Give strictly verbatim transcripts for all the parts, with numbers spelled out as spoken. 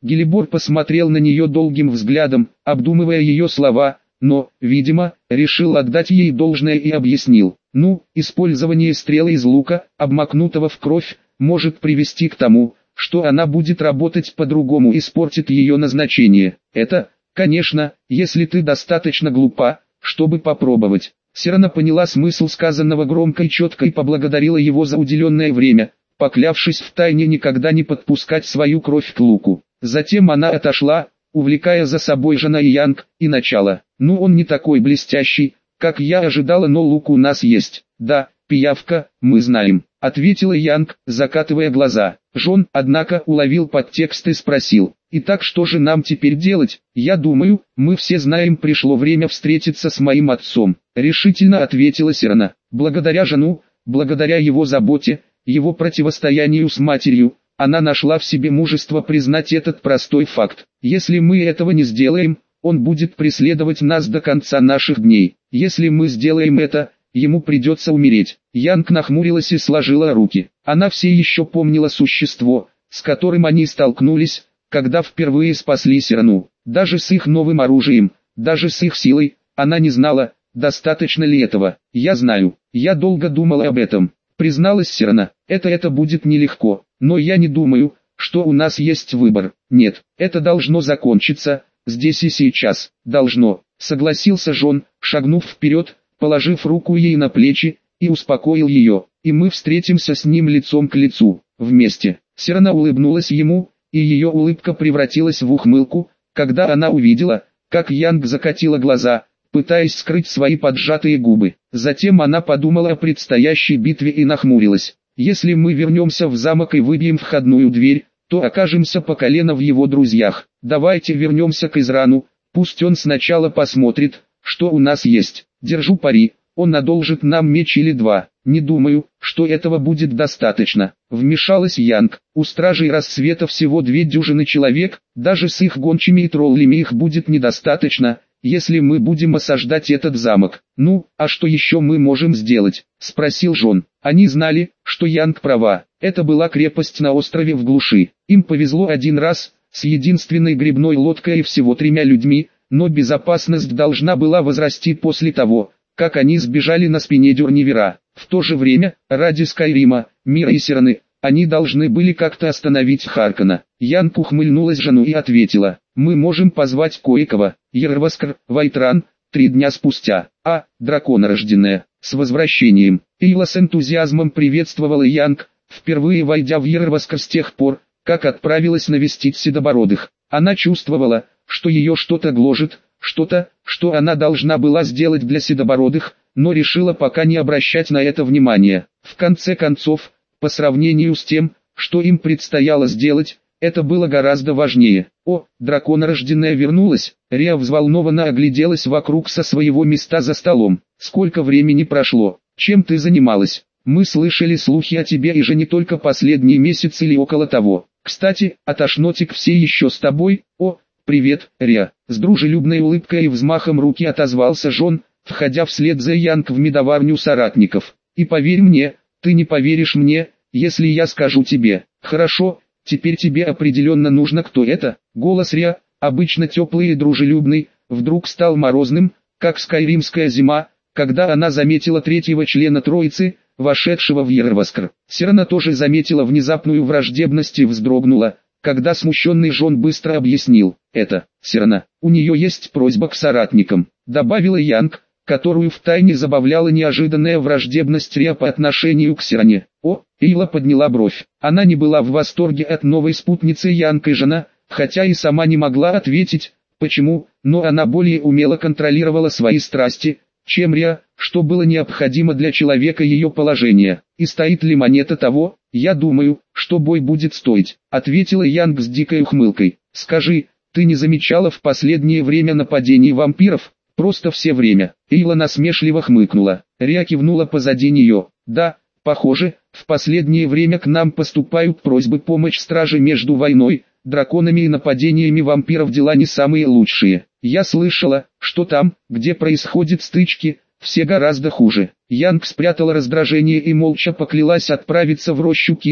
Гелибор посмотрел на нее долгим взглядом, обдумывая ее слова, но, видимо, решил отдать ей должное и объяснил. Ну, использование стрелы из лука, обмакнутого в кровь, может привести к тому, что она будет работать по-другому и испортит ее назначение. Это, конечно, если ты достаточно глупа, чтобы попробовать. Сирана поняла смысл сказанного громко и четко и поблагодарила его за уделенное время, поклявшись втайне никогда не подпускать свою кровь к луку. Затем она отошла, увлекая за собой Жана и Янг, и начала. «Ну он не такой блестящий, как я ожидала, но лук у нас есть». «Да, пиявка, мы знаем», — ответила Янг, закатывая глаза. Жон, однако, уловил подтекст и спросил: «Итак, что же нам теперь делать?» «Я думаю, мы все знаем, пришло время встретиться с моим отцом», — решительно ответила Сирана. Благодаря Жону, благодаря его заботе, его противостоянию с матерью, она нашла в себе мужество признать этот простой факт. Если мы этого не сделаем, он будет преследовать нас до конца наших дней. Если мы сделаем это, ему придется умереть. Янг нахмурилась и сложила руки. Она все еще помнила существо, с которым они столкнулись, когда впервые спасли Сирану. Даже с их новым оружием, даже с их силой, она не знала, достаточно ли этого. «Я знаю, я долго думала об этом», — призналась Сирана. «Это это будет нелегко, но я не думаю, что у нас есть выбор. Нет, это должно закончиться, здесь и сейчас. Должно», — согласился Жон, шагнув вперед, положив руку ей на плечи, и успокоил ее. «И мы встретимся с ним лицом к лицу, вместе». Сирана улыбнулась ему, и ее улыбка превратилась в ухмылку, когда она увидела, как Янг закатила глаза, пытаясь скрыть свои поджатые губы. Затем она подумала о предстоящей битве и нахмурилась. «Если мы вернемся в замок и выбьем входную дверь, то окажемся по колено в его друзьях. Давайте вернемся к Израну, пусть он сначала посмотрит, что у нас есть. Держу пари, он одолжит нам меч или два. Не думаю, что этого будет достаточно», — вмешалась Янг. «У стражей рассвета всего две дюжины человек, даже с их гончими и троллями их будет недостаточно, если мы будем осаждать этот замок». «Ну, а что еще мы можем сделать?» — спросил Жон. Они знали, что Янг права. Это была крепость на острове в глуши. Им повезло один раз, с единственной гребной лодкой и всего тремя людьми, но безопасность должна была возрасти после того, как они сбежали на спине Дюрнивера. В то же время, ради Скайрима, мира и Сираны, они должны были как-то остановить Харкона. Янг ухмыльнулась Жону и ответила: «Мы можем позвать кое-кого, Ерваскар, Вайтран, три дня спустя. А, драконорожденная, с возвращением». Эйла с энтузиазмом приветствовала Янг, впервые войдя в Ерваскар с тех пор, как отправилась навестить Седобородых. Она чувствовала, что ее что-то гложет, что-то, что она должна была сделать для Седобородых, но решила пока не обращать на это внимания. В конце концов, по сравнению с тем, что им предстояло сделать, это было гораздо важнее. «О, драконорожденная вернулась!» Риа взволнованно огляделась вокруг со своего места за столом. «Сколько времени прошло? Чем ты занималась? Мы слышали слухи о тебе и же не только последний месяц или около того. Кстати, а Тошнотик все еще с тобой?» «О, привет, Риа!» С дружелюбной улыбкой и взмахом руки отозвался Жон, входя вслед за Янг в медоварню соратников. «И поверь мне, ты не поверишь мне, если я скажу тебе. Хорошо, теперь тебе определенно нужно кто это». Голос Риа, обычно теплый и дружелюбный, вдруг стал морозным, как скайримская зима, когда она заметила третьего члена троицы, вошедшего в Ерваскар. Сирана тоже заметила внезапную враждебность и вздрогнула, когда смущенный Жон быстро объяснил: «Это, Сирана, у нее есть просьба к соратникам», добавила Янг, которую втайне забавляла неожиданная враждебность Риа по отношению к Сиране. «О», Эйла подняла бровь. Она не была в восторге от новой спутницы Янг и Жона, хотя и сама не могла ответить, почему, но она более умело контролировала свои страсти, чем Риа, что было необходимо для человека ее положения. «И стоит ли монета того? Я думаю, что бой будет стоить», ответила Янг с дикой ухмылкой. «Скажи, ты не замечала в последнее время нападений вампиров?» «Просто все время». Эйла насмешливо хмыкнула. Риа кивнула позади нее. «Да, похоже, в последнее время к нам поступают просьбы помочь страже между войной, драконами и нападениями вампиров, дела не самые лучшие. Я слышала, что там, где происходят стычки, все гораздо хуже». Янг спрятала раздражение и молча поклялась отправиться в рощу Кин,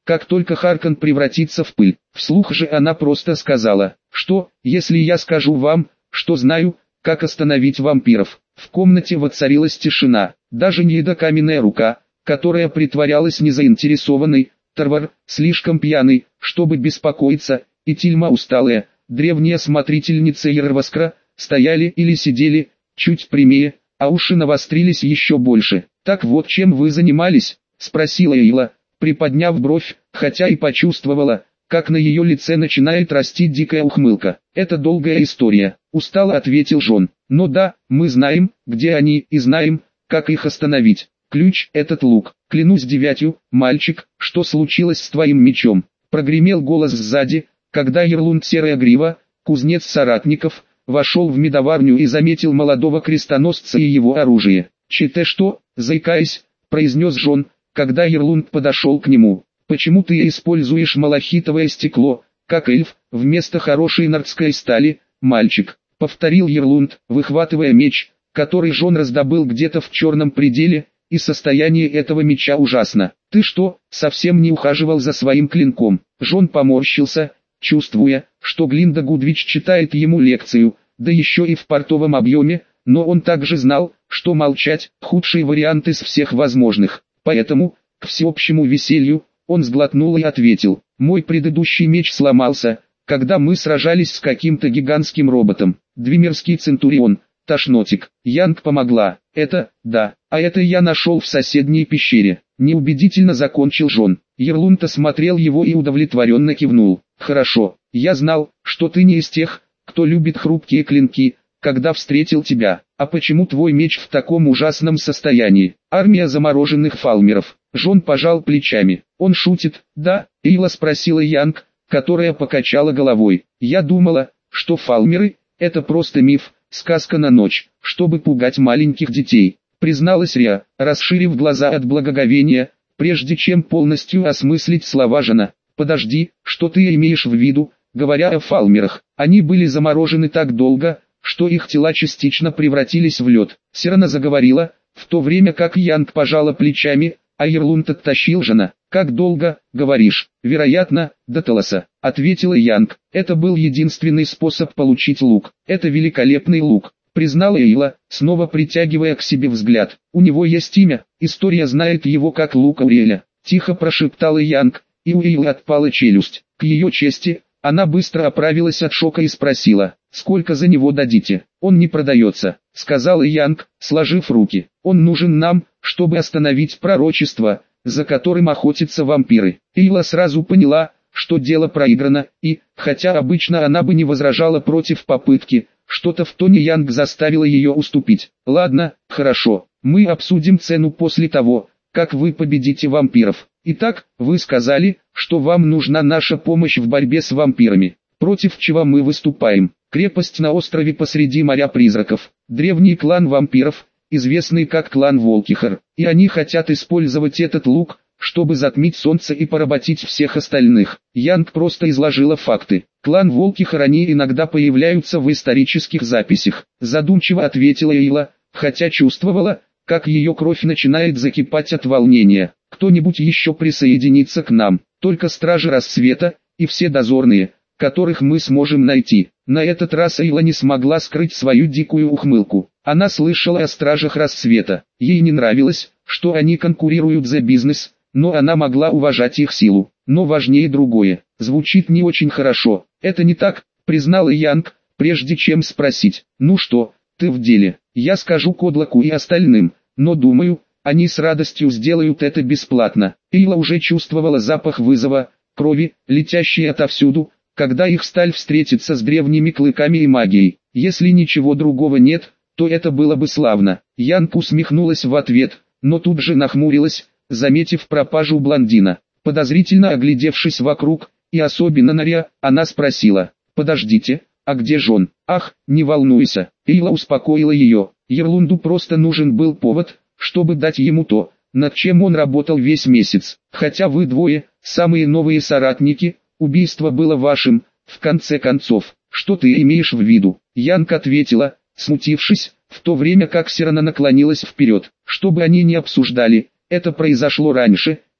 как только Харкон превратится в пыль. Вслух же она просто сказала, что, если я скажу вам, что знаю, как остановить вампиров. В комнате воцарилась тишина, даже Нида каменная рука, которая притворялась незаинтересованной, Тарвар, слишком пьяный, чтобы беспокоиться, и Тильма усталая, древняя смотрительница Ерваскра, стояли или сидели, чуть прямее, а уши навострились еще больше. «Так вот чем вы занимались?» — спросила Эйла, приподняв бровь, хотя и почувствовала, как на ее лице начинает расти дикая ухмылка. «Это долгая история», — устало ответил Жон. «Но да, мы знаем, где они, и знаем, как их остановить. Ключ — этот лук. Клянусь девятью, мальчик, что случилось с твоим мечом?» Прогремел голос сзади, когда Ерлунд Серая Грива, кузнец соратников, вошел в медоварню и заметил молодого крестоносца и его оружие. «Че-те что?» — заикаясь, произнес Жон, когда Ерлунд подошел к нему. «Почему ты используешь малахитовое стекло, как эльф, вместо хорошей нордской стали, мальчик?» — повторил Ерлунд, выхватывая меч, который Жон раздобыл где-то в черном пределе, и состояние этого меча ужасно. «Ты что, совсем не ухаживал за своим клинком?» Жон поморщился, чувствуя, что Глинда Гудвич читает ему лекцию, да еще и в портовом объеме, но он также знал, что молчать – худший вариант из всех возможных. Поэтому, к всеобщему веселью, он сглотнул и ответил: «Мой предыдущий меч сломался, когда мы сражались с каким-то гигантским роботом. Двимерский Центурион, тошнотик. Янг помогла. Это, да, а это я нашел в соседней пещере». Неубедительно закончил Жон. Ерлунд осмотрел его и удовлетворенно кивнул. «Хорошо, я знал, что ты не из тех, кто любит хрупкие клинки, когда встретил тебя. А почему твой меч в таком ужасном состоянии?» «Армия замороженных фалмеров». Жон пожал плечами. «Он шутит, да?» Эйла спросила Янг, которая покачала головой. «Я думала, что фалмеры – это просто миф, сказка на ночь, чтобы пугать маленьких детей», призналась Риа, расширив глаза от благоговения, прежде чем полностью осмыслить слова Жона. «Подожди, что ты имеешь в виду, говоря о фалмерах? Они были заморожены так долго, что их тела частично превратились в лед». Сирана заговорила, в то время как Янг пожала плечами, а Ерлунд оттащил Жона. «Как долго, говоришь?» «Вероятно, до Талоса», — ответила Янг. «Это был единственный способ получить лук. Это великолепный лук», — признала Эйла, снова притягивая к себе взгляд. «У него есть имя, история знает его как лук Ауриэля», — тихо прошептала Янг, и у Эйлы отпала челюсть. К ее чести, она быстро оправилась от шока и спросила: «Сколько за него дадите?» «Он не продается», — сказала Янг, сложив руки. «Он нужен нам, чтобы остановить пророчество, за которым охотятся вампиры». Эйла сразу поняла, что дело проиграно, и, хотя обычно она бы не возражала против попытки, что-то в тоне Янг заставило ее уступить. «Ладно, хорошо, мы обсудим цену после того, как вы победите вампиров. Итак, вы сказали, что вам нужна наша помощь в борьбе с вампирами. Против чего мы выступаем? Крепость на острове посреди моря призраков. Древний клан вампиров, известный как клан Волкихар. И они хотят использовать этот лук, чтобы затмить солнце и поработить всех остальных». Янг просто изложила факты. «Клан Волкихар, они иногда появляются в исторических записях», задумчиво ответила Эйла, хотя чувствовала, как ее кровь начинает закипать от волнения. «Кто-нибудь еще присоединится к нам? Только Стражи Рассвета, и все дозорные, которых мы сможем найти». На этот раз Эйла не смогла скрыть свою дикую ухмылку. Она слышала о Стражах Рассвета. Ей не нравилось, что они конкурируют за бизнес, но она могла уважать их силу. Но важнее другое. Звучит не очень хорошо. «Это не так», признала Янг, прежде чем спросить: «Ну что, ты в деле?» «Я скажу Кодлаку и остальным, но думаю, они с радостью сделают это бесплатно». Эйла уже чувствовала запах вызова, крови, летящей отовсюду, когда их сталь встретится с древними клыками и магией. Если ничего другого нет, то это было бы славно. Янг усмехнулась в ответ, но тут же нахмурилась, заметив пропажу блондина. Подозрительно оглядевшись вокруг, и особенно на Риа, она спросила: «Подождите, а где Жон?» «Ах, не волнуйся», Эйла успокоила ее. «Ерлунду просто нужен был повод, чтобы дать ему то, над чем он работал весь месяц. Хотя вы двое, самые новые соратники, убийство было вашим, в конце концов. Что ты имеешь в виду?» Янг ответила, смутившись, в то время как Сирана наклонилась вперед. «Чтобы они не обсуждали, это произошло раньше,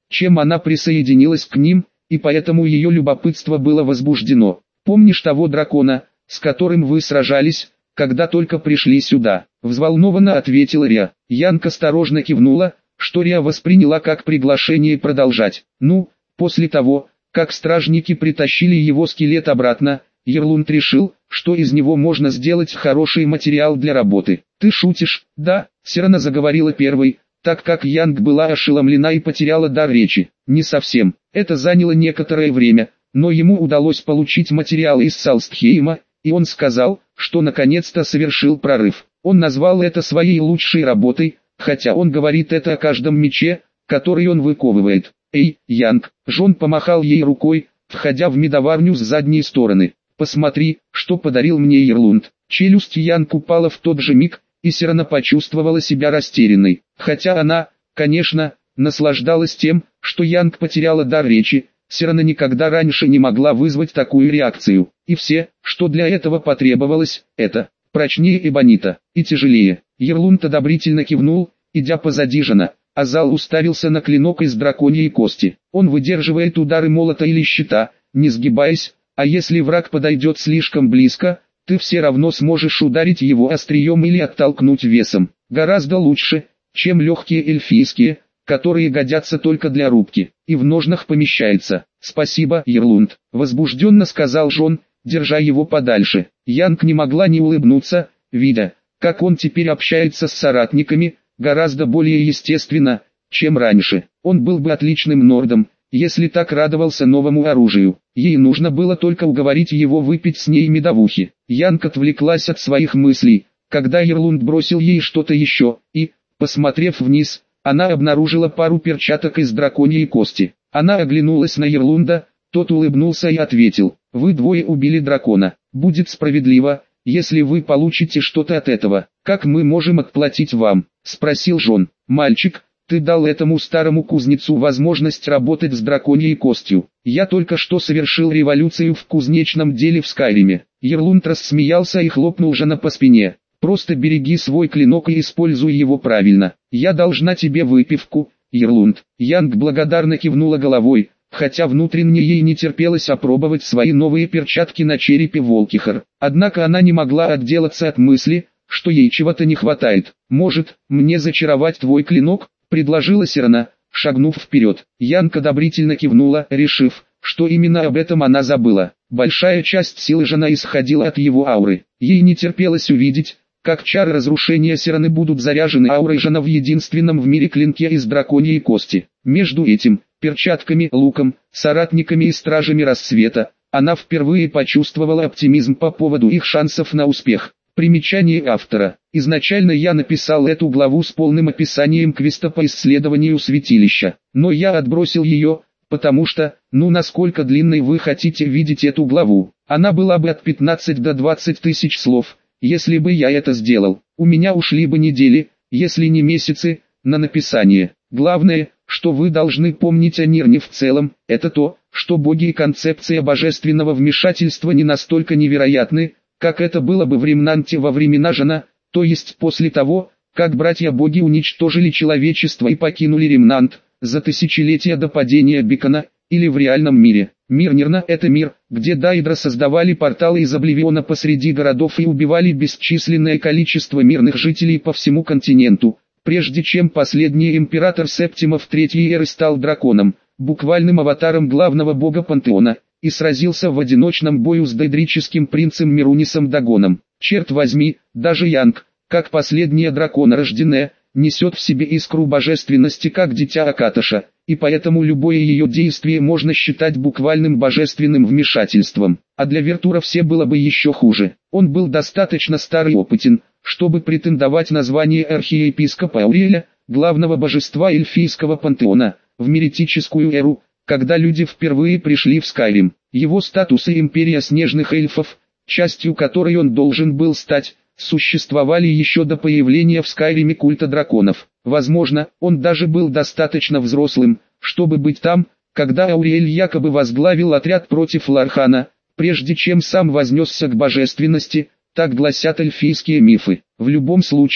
чем она присоединилась к ним, и поэтому ее любопытство было возбуждено. «Помнишь того дракона, с которым вы сражались, когда только пришли сюда?» — взволнованно ответила Риа. Янг осторожно кивнула, что Риа восприняла как приглашение продолжать. «Ну, после того, как стражники притащили его скелет обратно, Ерлунд решил, что из него можно сделать хороший материал для работы». «Ты шутишь?» «Да», — Сирана заговорила первой, так как Янг была ошеломлена и потеряла дар речи. «Не совсем. Это заняло некоторое время, но ему удалось получить материал из Салстхейма, и он сказал, что наконец-то совершил прорыв. Он назвал это своей лучшей работой, хотя он говорит это о каждом мече, который он выковывает. Эй, Янг!» Жон помахал ей рукой, входя в медоварню с задней стороны. «Посмотри, что подарил мне Ерлунд». Челюсть Янг упала в тот же миг, и Сирана почувствовала себя растерянной. Хотя она, конечно, наслаждалась тем, что Янг потеряла дар речи, Сирана никогда раньше не могла вызвать такую реакцию. И все, что для этого потребовалось, это прочнее эбонита, и тяжелее. Ерлунд одобрительно кивнул, идя позади Жона, а Зал уставился на клинок из драконьей кости. Он выдерживает удары молота или щита, не сгибаясь, а если враг подойдет слишком близко, ты все равно сможешь ударить его острием или оттолкнуть весом. Гораздо лучше, чем легкие эльфийские, которые годятся только для рубки, и в ножнах помещается. «Спасибо, Ерлунд», — возбужденно сказал Жон, держа его подальше. Янг не могла не улыбнуться, видя, как он теперь общается с соратниками, гораздо более естественно, чем раньше. Он был бы отличным нордом, если так радовался новому оружию. Ей нужно было только уговорить его выпить с ней медовухи. Янг отвлеклась от своих мыслей, когда Ерлунд бросил ей что-то еще, и, посмотрев вниз, она обнаружила пару перчаток из драконьей кости. Она оглянулась на Ерлунда, тот улыбнулся и ответил: «Вы двое убили дракона. Будет справедливо, если вы получите что-то от этого. Как мы можем отплатить вам?» — спросил Жон. «Мальчик, ты дал этому старому кузнецу возможность работать с драконьей костью. Я только что совершил революцию в кузнечном деле в Скайриме». Ерлунд рассмеялся и хлопнул Жона по спине. «Просто береги свой клинок и используй его правильно. Я должна тебе выпивку, Ерлунд». Янг благодарно кивнула головой, хотя внутренне ей не терпелось опробовать свои новые перчатки на черепе Волкихар. Однако она не могла отделаться от мысли, что ей чего-то не хватает. «Может, мне зачаровать твой клинок?» — предложила Сирана, шагнув вперед. Янг одобрительно кивнула, решив, что именно об этом она забыла. Большая часть силы Жона исходила от его ауры. Ей не терпелось увидеть, как чары разрушения Сираны будут заряжены аурой Жона в единственном в мире клинке из драконьей кости. Между этим, перчатками, луком, соратниками и стражами рассвета, она впервые почувствовала оптимизм по поводу их шансов на успех. Примечание автора. Изначально я написал эту главу с полным описанием квеста по исследованию святилища, но я отбросил ее, потому что, ну насколько длинной вы хотите видеть эту главу? Она была бы от пятнадцати до двадцати тысяч слов, если бы я это сделал. У меня ушли бы недели, если не месяцы, на написание. Главное, что вы должны помнить о Нирне в целом, это то, что боги и концепция божественного вмешательства не настолько невероятны, как это было бы в Ремнанте во времена Жона, то есть после того, как братья-боги уничтожили человечество и покинули Ремнант, за тысячелетия до падения Бекона, или в реальном мире. Мир Нирна — это мир, где Дайдра создавали порталы из Обливиона посреди городов и убивали бесчисленное количество мирных жителей по всему континенту, прежде чем последний император Септимов третьей эры стал драконом, буквальным аватаром главного бога пантеона, и сразился в одиночном бою с дейдрическим принцем Мирунисом Дагоном. Черт возьми, даже Янг, как последняя драконорожденная, несет в себе искру божественности как дитя Акаташа, и поэтому любое ее действие можно считать буквальным божественным вмешательством. А для Вертура все было бы еще хуже. Он был достаточно стар и опытен, чтобы претендовать на звание архиепископа Ауриэля, главного божества эльфийского пантеона, в меретическую эру, когда люди впервые пришли в Скайрим. Его статус и империя снежных эльфов, частью которой он должен был стать, существовали еще до появления в Скайриме культа драконов. Возможно, он даже был достаточно взрослым, чтобы быть там, когда Ауриэль якобы возглавил отряд против Лархана, прежде чем сам вознесся к божественности, так гласят эльфийские мифы. В любом случае,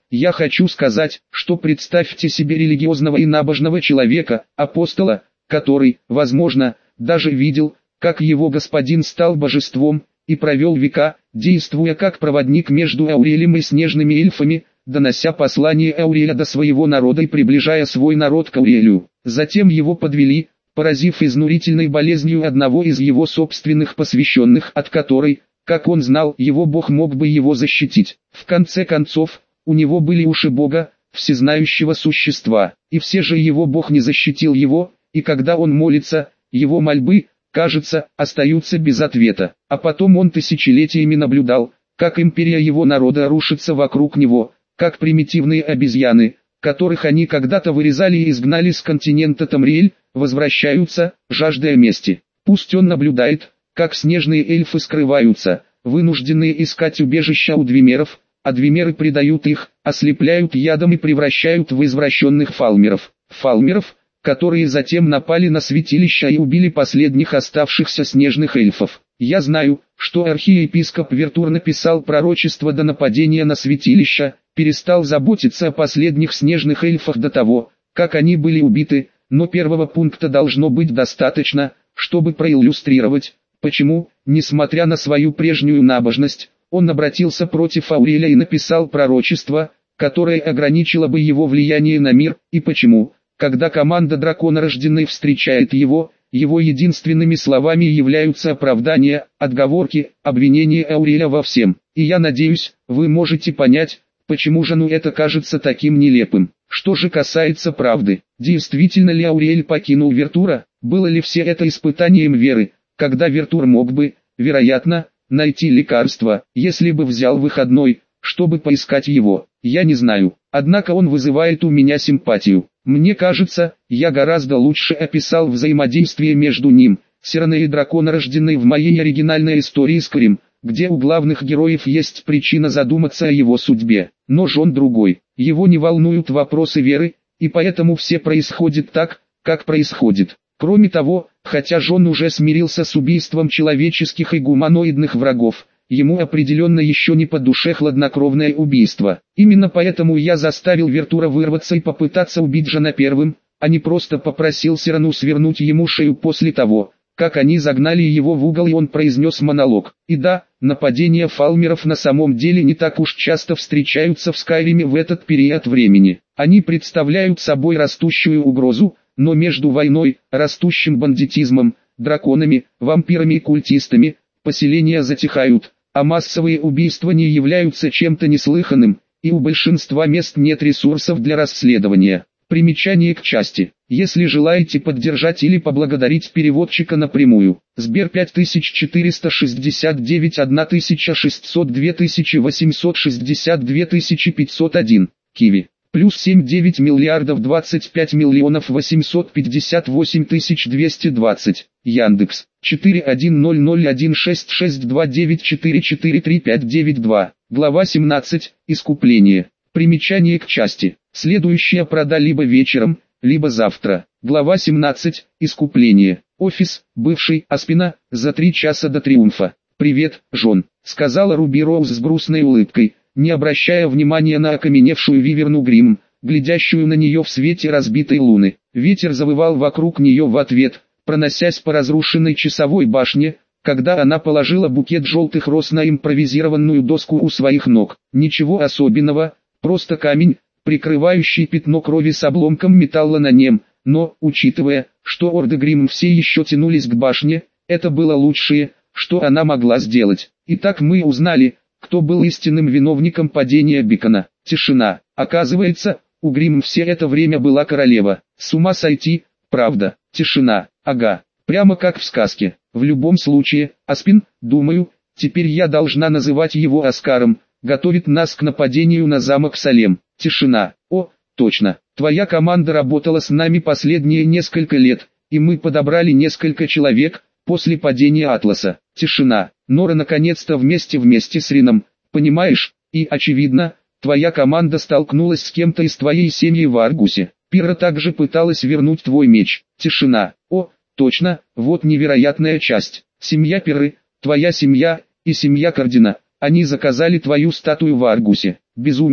Я хочу сказать, что представьте себе религиозного и набожного человека, апостола, который, возможно, даже видел, как его господин стал божеством, и провел века, действуя как проводник между Аурелием и снежными эльфами, донося послание Аурелия до своего народа и приближая свой народ к Аурелию. Затем его подвели, поразив изнурительной болезнью одного из его собственных посвященных, от которой, как он знал, его Бог мог бы его защитить. В конце концов, у него были уши Бога, всезнающего существа, и все же его Бог не защитил его, и когда он молится, его мольбы, кажется, остаются без ответа. А потом он тысячелетиями наблюдал, как империя его народа рушится вокруг него, как примитивные обезьяны, которых они когда-то вырезали и изгнали с континента Тамриэль, возвращаются, жаждая мести. Пусть он наблюдает, как снежные эльфы скрываются, вынужденные искать убежища у двимеров, а двимеры предают их, ослепляют ядом и превращают в извращенных фалмеров. Фалмеров, которые затем напали на святилища и убили последних оставшихся снежных эльфов. Я знаю, что архиепископ Вертур написал пророчество до нападения на святилища, перестал заботиться о последних снежных эльфах до того, как они были убиты, но первого пункта должно быть достаточно, чтобы проиллюстрировать, почему, несмотря на свою прежнюю набожность, он обратился против Аурелия и написал пророчество, которое ограничило бы его влияние на мир, и почему, когда команда дракона рожденной встречает его, его единственными словами являются оправдания, отговорки, обвинения Аурелия во всем. И я надеюсь, вы можете понять, почему же ну это кажется таким нелепым. Что же касается правды, действительно ли Аурель покинул Вертура, было ли все это испытанием веры, когда Вертур мог бы, вероятно, найти лекарство, если бы взял выходной, чтобы поискать его, я не знаю, однако он вызывает у меня симпатию. Мне кажется, я гораздо лучше описал взаимодействие между ним, Сираной и дракона рожденной в моей оригинальной истории с Крим, где у главных героев есть причина задуматься о его судьбе, но Жон другой, его не волнуют вопросы веры, и поэтому все происходит так, как происходит. Кроме того, хотя Жон уже смирился с убийством человеческих и гуманоидных врагов, ему определенно еще не по душе хладнокровное убийство. Именно поэтому я заставил Вертура вырваться и попытаться убить Жона первым, а не просто попросил Сирану свернуть ему шею после того, как они загнали его в угол и он произнес монолог. И да, нападения фалмеров на самом деле не так уж часто встречаются в Скайриме в этот период времени. Они представляют собой растущую угрозу, но между войной, растущим бандитизмом, драконами, вампирами и культистами, поселения затихают, а массовые убийства не являются чем-то неслыханным, и у большинства мест нет ресурсов для расследования. Примечание к части. Если желаете поддержать или поблагодарить переводчика напрямую, Сбер пять тысяч четыреста шестьдесят девять тысяча шестьсот два восемьсот шестьдесят два пятьсот один, Киви. Плюс семь девять миллиардов двадцать пять миллионов восемьсот пятьдесят восемь тысяч двести двадцать. Яндекс. четыре один ноль ноль один шесть шесть два девять четыре четыре три пять девять два. Глава семнадцать. Искупление. Примечание к части. Следующая прода либо вечером, либо завтра. Глава семнадцать. Искупление. Офис, бывший, Аспина, за три часа до триумфа. «Привет, Жон», — сказала Руби Роуз с грустной улыбкой, не обращая внимания на окаменевшую Виверну Грим, глядящую на нее в свете разбитой луны. Ветер завывал вокруг нее в ответ, проносясь по разрушенной часовой башне, когда она положила букет желтых роз на импровизированную доску у своих ног. Ничего особенного, просто камень, прикрывающий пятно крови с обломком металла на нем, но, учитывая, что орды Грим все еще тянулись к башне, это было лучшее, что она могла сделать. Итак, мы узнали, кто был истинным виновником падения Бикона. Тишина. Оказывается, у Грим все это время была королева. С ума сойти, правда. Тишина. Ага. Прямо как в сказке. В любом случае, Аспин, думаю, теперь я должна называть его Оскаром, готовит нас к нападению на замок Салем. Тишина. О, точно. Твоя команда работала с нами последние несколько лет, и мы подобрали несколько человек после падения Атласа. Тишина. Нора наконец-то вместе-вместе с Рином, понимаешь, и, очевидно, твоя команда столкнулась с кем-то из твоей семьи в Аргусе. Пира также пыталась вернуть твой меч. Тишина. О, точно, вот невероятная часть. Семья Пиры, твоя семья, и семья Кардина, они заказали твою статую в Аргусе. Безумие,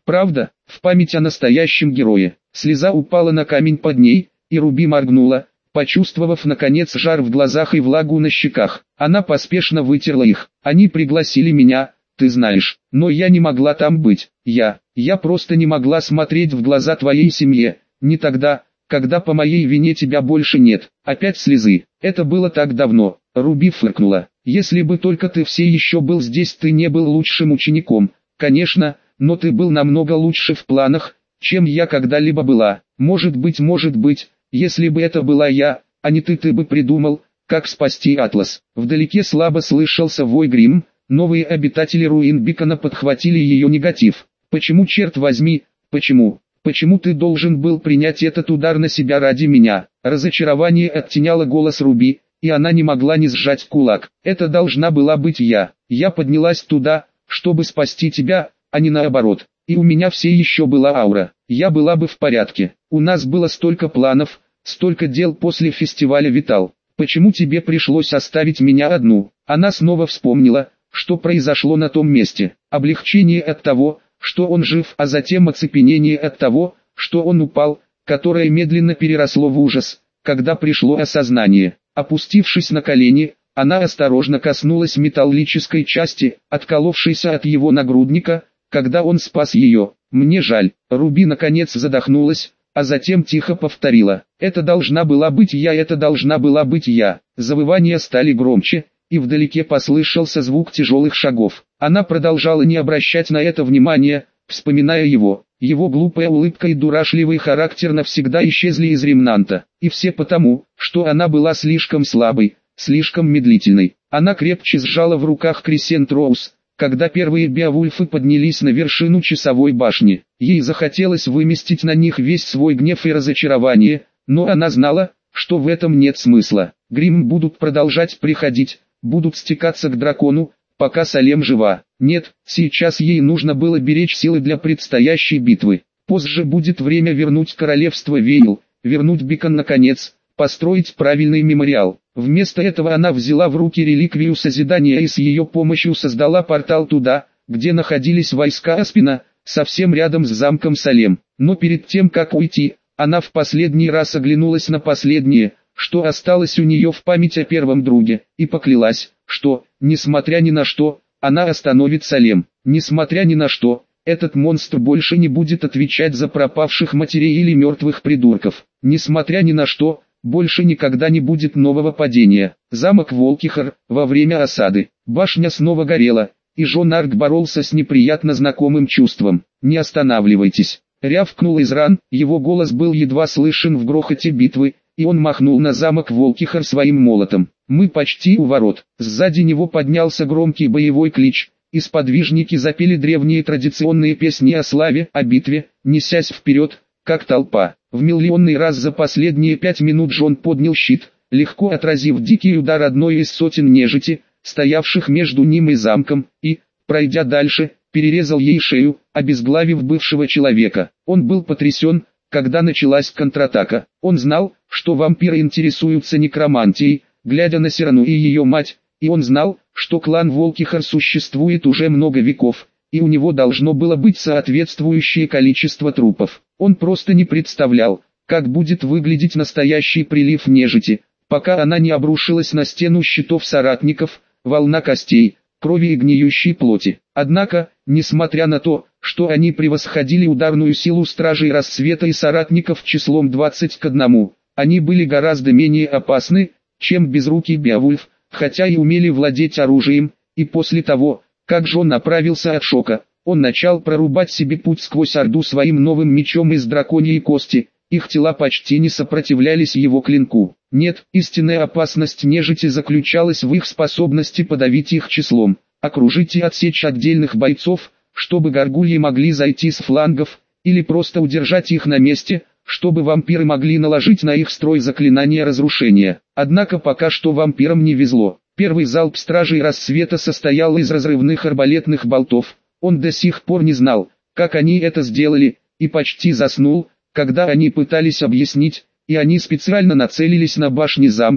Правда, в память о настоящем герое. Слеза упала на камень под ней, и Руби моргнула, почувствовав наконец жар в глазах и влагу на щеках. Она поспешно вытерла их. Они пригласили меня, ты знаешь, но я не могла там быть. Я, я просто не могла смотреть в глаза твоей семье, не тогда, когда по моей вине тебя больше нет. Опять слезы. Это было так давно. Руби фыркнула. Если бы только ты все еще был здесь, ты не был лучшим учеником. Конечно, но ты был намного лучше в планах, чем я когда-либо была. Может быть, может быть, если бы это была я, а не ты, ты бы придумал, как спасти Атлас. Вдалеке слабо слышался вой Грим. Новые обитатели руин Бикона подхватили ее негатив. Почему, черт возьми, почему? Почему ты должен был принять этот удар на себя ради меня? Разочарование оттеняло голос Руби, и она не могла не сжать кулак. Это должна была быть я. Я поднялась туда, чтобы спасти тебя, а не наоборот. И у меня все еще была аура. Я была бы в порядке. У нас было столько планов, столько дел после фестиваля Витал. Почему тебе пришлось оставить меня одну? Она снова вспомнила, что произошло на том месте. Облегчение от того, что он жив, а затем оцепенение от того, что он упал, которое медленно переросло в ужас, когда пришло осознание. Опустившись на колени, она осторожно коснулась металлической части, отколовшейся от его нагрудника, когда он спас ее. «Мне жаль». Руби наконец задохнулась, а затем тихо повторила. «Это должна была быть я, это должна была быть я». Завывания стали громче, и вдалеке послышался звук тяжелых шагов. Она продолжала не обращать на это внимания, вспоминая его. Его глупая улыбка и дурашливый характер навсегда исчезли из ремнанта. И все потому, что она была слишком слабой, слишком медлительной. Она крепче сжала в руках Крисент Роуз, когда первые Беовульфы поднялись на вершину часовой башни. Ей захотелось выместить на них весь свой гнев и разочарование, но она знала, что в этом нет смысла. Гримм будут продолжать приходить, будут стекаться к дракону, пока Салем жива. Нет, сейчас ей нужно было беречь силы для предстоящей битвы. Позже будет время вернуть королевство Вейл, вернуть Бикон наконец, построить правильный мемориал. Вместо этого она взяла в руки реликвию созидания и с ее помощью создала портал туда, где находились войска Аспина, совсем рядом с замком Салем. Но перед тем как уйти, она в последний раз оглянулась на последнее, что осталось у нее в память о первом друге, и поклялась, что, несмотря ни на что, она остановит Салем. Несмотря ни на что, этот монстр больше не будет отвечать за пропавших матерей или мертвых придурков. Несмотря ни на что, больше никогда не будет нового падения. Замок Волкихар, во время осады. Башня снова горела, и Жон Арк боролся с неприятно знакомым чувством. «Не останавливайтесь!» Рявкнул Изран, его голос был едва слышен в грохоте битвы, и он махнул на замок Волкихар своим молотом. «Мы почти у ворот». Сзади него поднялся громкий боевой клич, и сподвижники запели древние традиционные песни о славе, о битве, несясь вперед, как толпа. В миллионный раз за последние пять минут Жон поднял щит, легко отразив дикий удар одной из сотен нежити, стоявших между ним и замком, и, пройдя дальше, перерезал ей шею, обезглавив бывшего человека. Он был потрясен, когда началась контратака. Он знал, что вампиры интересуются некромантией, глядя на Сирану и ее мать, и он знал, что клан Волкихар существует уже много веков, и у него должно было быть соответствующее количество трупов. Он просто не представлял, как будет выглядеть настоящий прилив нежити, пока она не обрушилась на стену щитов соратников, волна костей, крови и гниющей плоти. Однако, несмотря на то, что они превосходили ударную силу Стражей Рассвета и соратников числом двадцать к одному, они были гораздо менее опасны, чем безрукий Беовульф, хотя и умели владеть оружием, и после того, как Жон направился от шока, он начал прорубать себе путь сквозь Орду своим новым мечом из драконьей кости. Их тела почти не сопротивлялись его клинку. Нет, истинная опасность нежити заключалась в их способности подавить их числом, окружить и отсечь отдельных бойцов, чтобы горгульи могли зайти с флангов, или просто удержать их на месте, чтобы вампиры могли наложить на их строй заклинание разрушения. Однако пока что вампирам не везло. Первый залп Стражей Рассвета состоял из разрывных арбалетных болтов. Он до сих пор не знал, как они это сделали, и почти заснул, когда они пытались объяснить, и они специально нацелились на башни замка,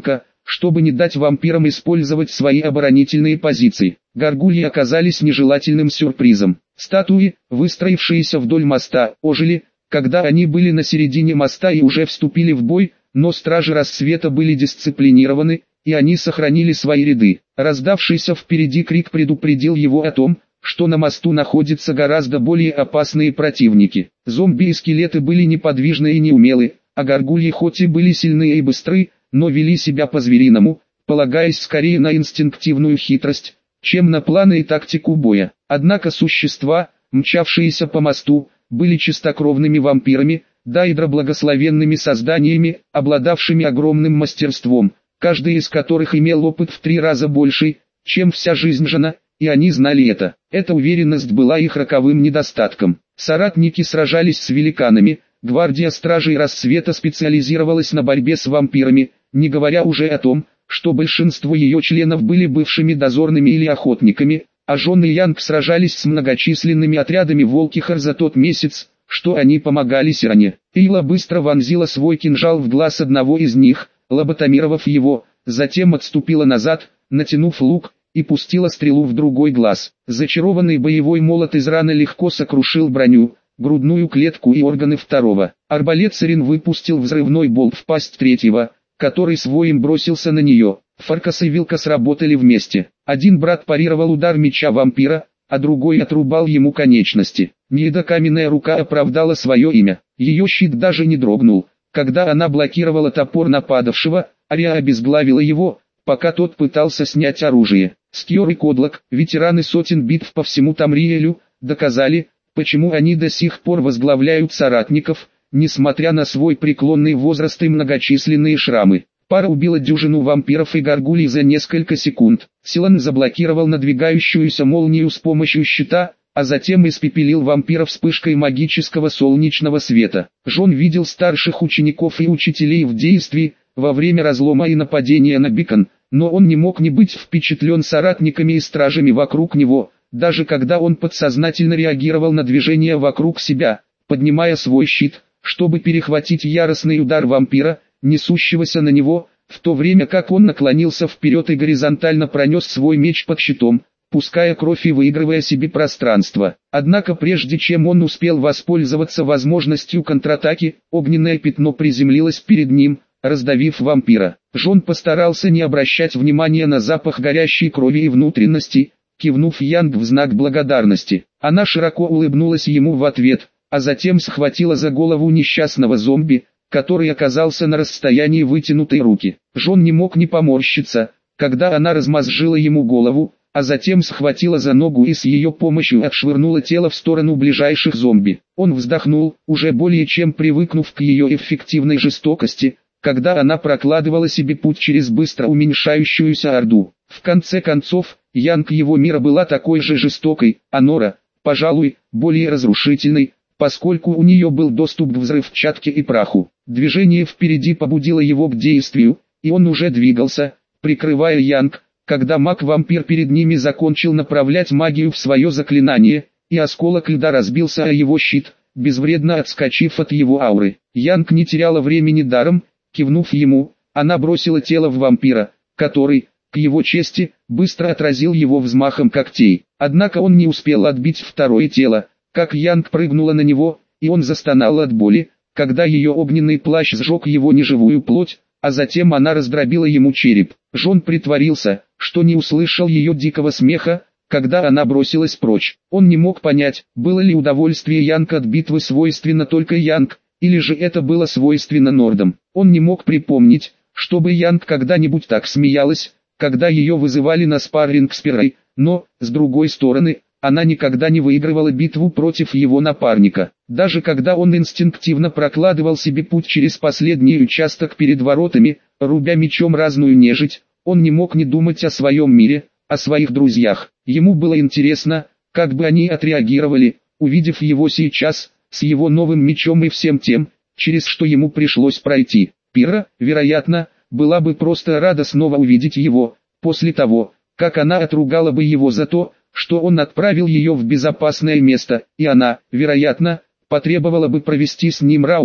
чтобы не дать вампирам использовать свои оборонительные позиции. Горгульи оказались нежелательным сюрпризом. Статуи, выстроившиеся вдоль моста, ожили, когда они были на середине моста и уже вступили в бой, но стражи рассвета были дисциплинированы, и они сохранили свои ряды. Раздавшийся впереди крик предупредил его о том, что на мосту находятся гораздо более опасные противники. Зомби и скелеты были неподвижны и неумелы, а горгульи хоть и были сильны и быстры, но вели себя по-звериному, полагаясь скорее на инстинктивную хитрость, чем на планы и тактику боя. Однако существа, мчавшиеся по мосту, были чистокровными вампирами, Дайдра благословенными созданиями, обладавшими огромным мастерством, каждый из которых имел опыт в три раза больше, чем вся жизнь жена, и они знали это. Эта уверенность была их роковым недостатком. Соратники сражались с великанами, гвардия стражей рассвета специализировалась на борьбе с вампирами, не говоря уже о том, что большинство ее членов были бывшими дозорными или охотниками, а жены Янг сражались с многочисленными отрядами Волкихар за тот месяц, что они помогали Сиране. Ила быстро вонзила свой кинжал в глаз одного из них, лоботомировав его, затем отступила назад, натянув лук, и пустила стрелу в другой глаз. Зачарованный боевой молот из раны легко сокрушил броню, грудную клетку и органы второго. Арбалет Сирен выпустил взрывной болт в пасть третьего, который своим бросился на нее. Фаркас и Вилка сработали вместе. Один брат парировал удар меча вампира, а другой отрубал ему конечности. Недокаменная рука оправдала свое имя. Ее щит даже не дрогнул, когда она блокировала топор нападавшего, Ария обезглавила его, пока тот пытался снять оружие. Скьор и Кодлок, ветераны сотен битв по всему Тамриэлю, доказали, почему они до сих пор возглавляют соратников, несмотря на свой преклонный возраст и многочисленные шрамы. Пара убила дюжину вампиров и горгулей за несколько секунд. Силан заблокировал надвигающуюся молнию с помощью щита, а затем испепелил вампира вспышкой магического солнечного света. Жон видел старших учеников и учителей в действии, во время разлома и нападения на Бикон, но он не мог не быть впечатлен соратниками и стражами вокруг него, даже когда он подсознательно реагировал на движения вокруг себя, поднимая свой щит, чтобы перехватить яростный удар вампира, несущегося на него, в то время как он наклонился вперед и горизонтально пронес свой меч под щитом, пуская кровь и выигрывая себе пространство. Однако прежде чем он успел воспользоваться возможностью контратаки, огненное пятно приземлилось перед ним, раздавив вампира. Жон постарался не обращать внимания на запах горящей крови и внутренности, кивнув Янг в знак благодарности. Она широко улыбнулась ему в ответ, а затем схватила за голову несчастного зомби, который оказался на расстоянии вытянутой руки. Жон не мог не поморщиться, когда она размозжила ему голову, а затем схватила за ногу и с ее помощью отшвырнула тело в сторону ближайших зомби. Он вздохнул, уже более чем привыкнув к ее эффективной жестокости, когда она прокладывала себе путь через быстро уменьшающуюся орду. В конце концов, Янг его мира была такой же жестокой, а Нора, пожалуй, более разрушительной, поскольку у нее был доступ к взрывчатке и праху. Движение впереди побудило его к действию, и он уже двигался, прикрывая Янг, когда маг-вампир перед ними закончил направлять магию в свое заклинание, и осколок льда разбился о его щит, безвредно отскочив от его ауры. Янг не теряла времени даром, кивнув ему, она бросила тело в вампира, который, к его чести, быстро отразил его взмахом когтей. Однако он не успел отбить второе тело, как Янг прыгнула на него, и он застонал от боли, когда ее огненный плащ сжег его неживую плоть, а затем она раздробила ему череп. Жон притворился, что не услышал ее дикого смеха, когда она бросилась прочь. Он не мог понять, было ли удовольствие Янг от битвы свойственно только Янг, или же это было свойственно Нордам. Он не мог припомнить, чтобы Янг когда-нибудь так смеялась, когда ее вызывали на спарринг с Перой, но, с другой стороны, она никогда не выигрывала битву против его напарника. Даже когда он инстинктивно прокладывал себе путь через последний участок перед воротами, рубя мечом разную нежить, он не мог не думать о своем мире, о своих друзьях. Ему было интересно, как бы они отреагировали, увидев его сейчас, с его новым мечом и всем тем, через что ему пришлось пройти. Пира, вероятно, была бы просто рада снова увидеть его, после того, как она отругала бы его за то, что он отправил ее в безопасное место, и она, вероятно, потребовала бы провести с ним раунд,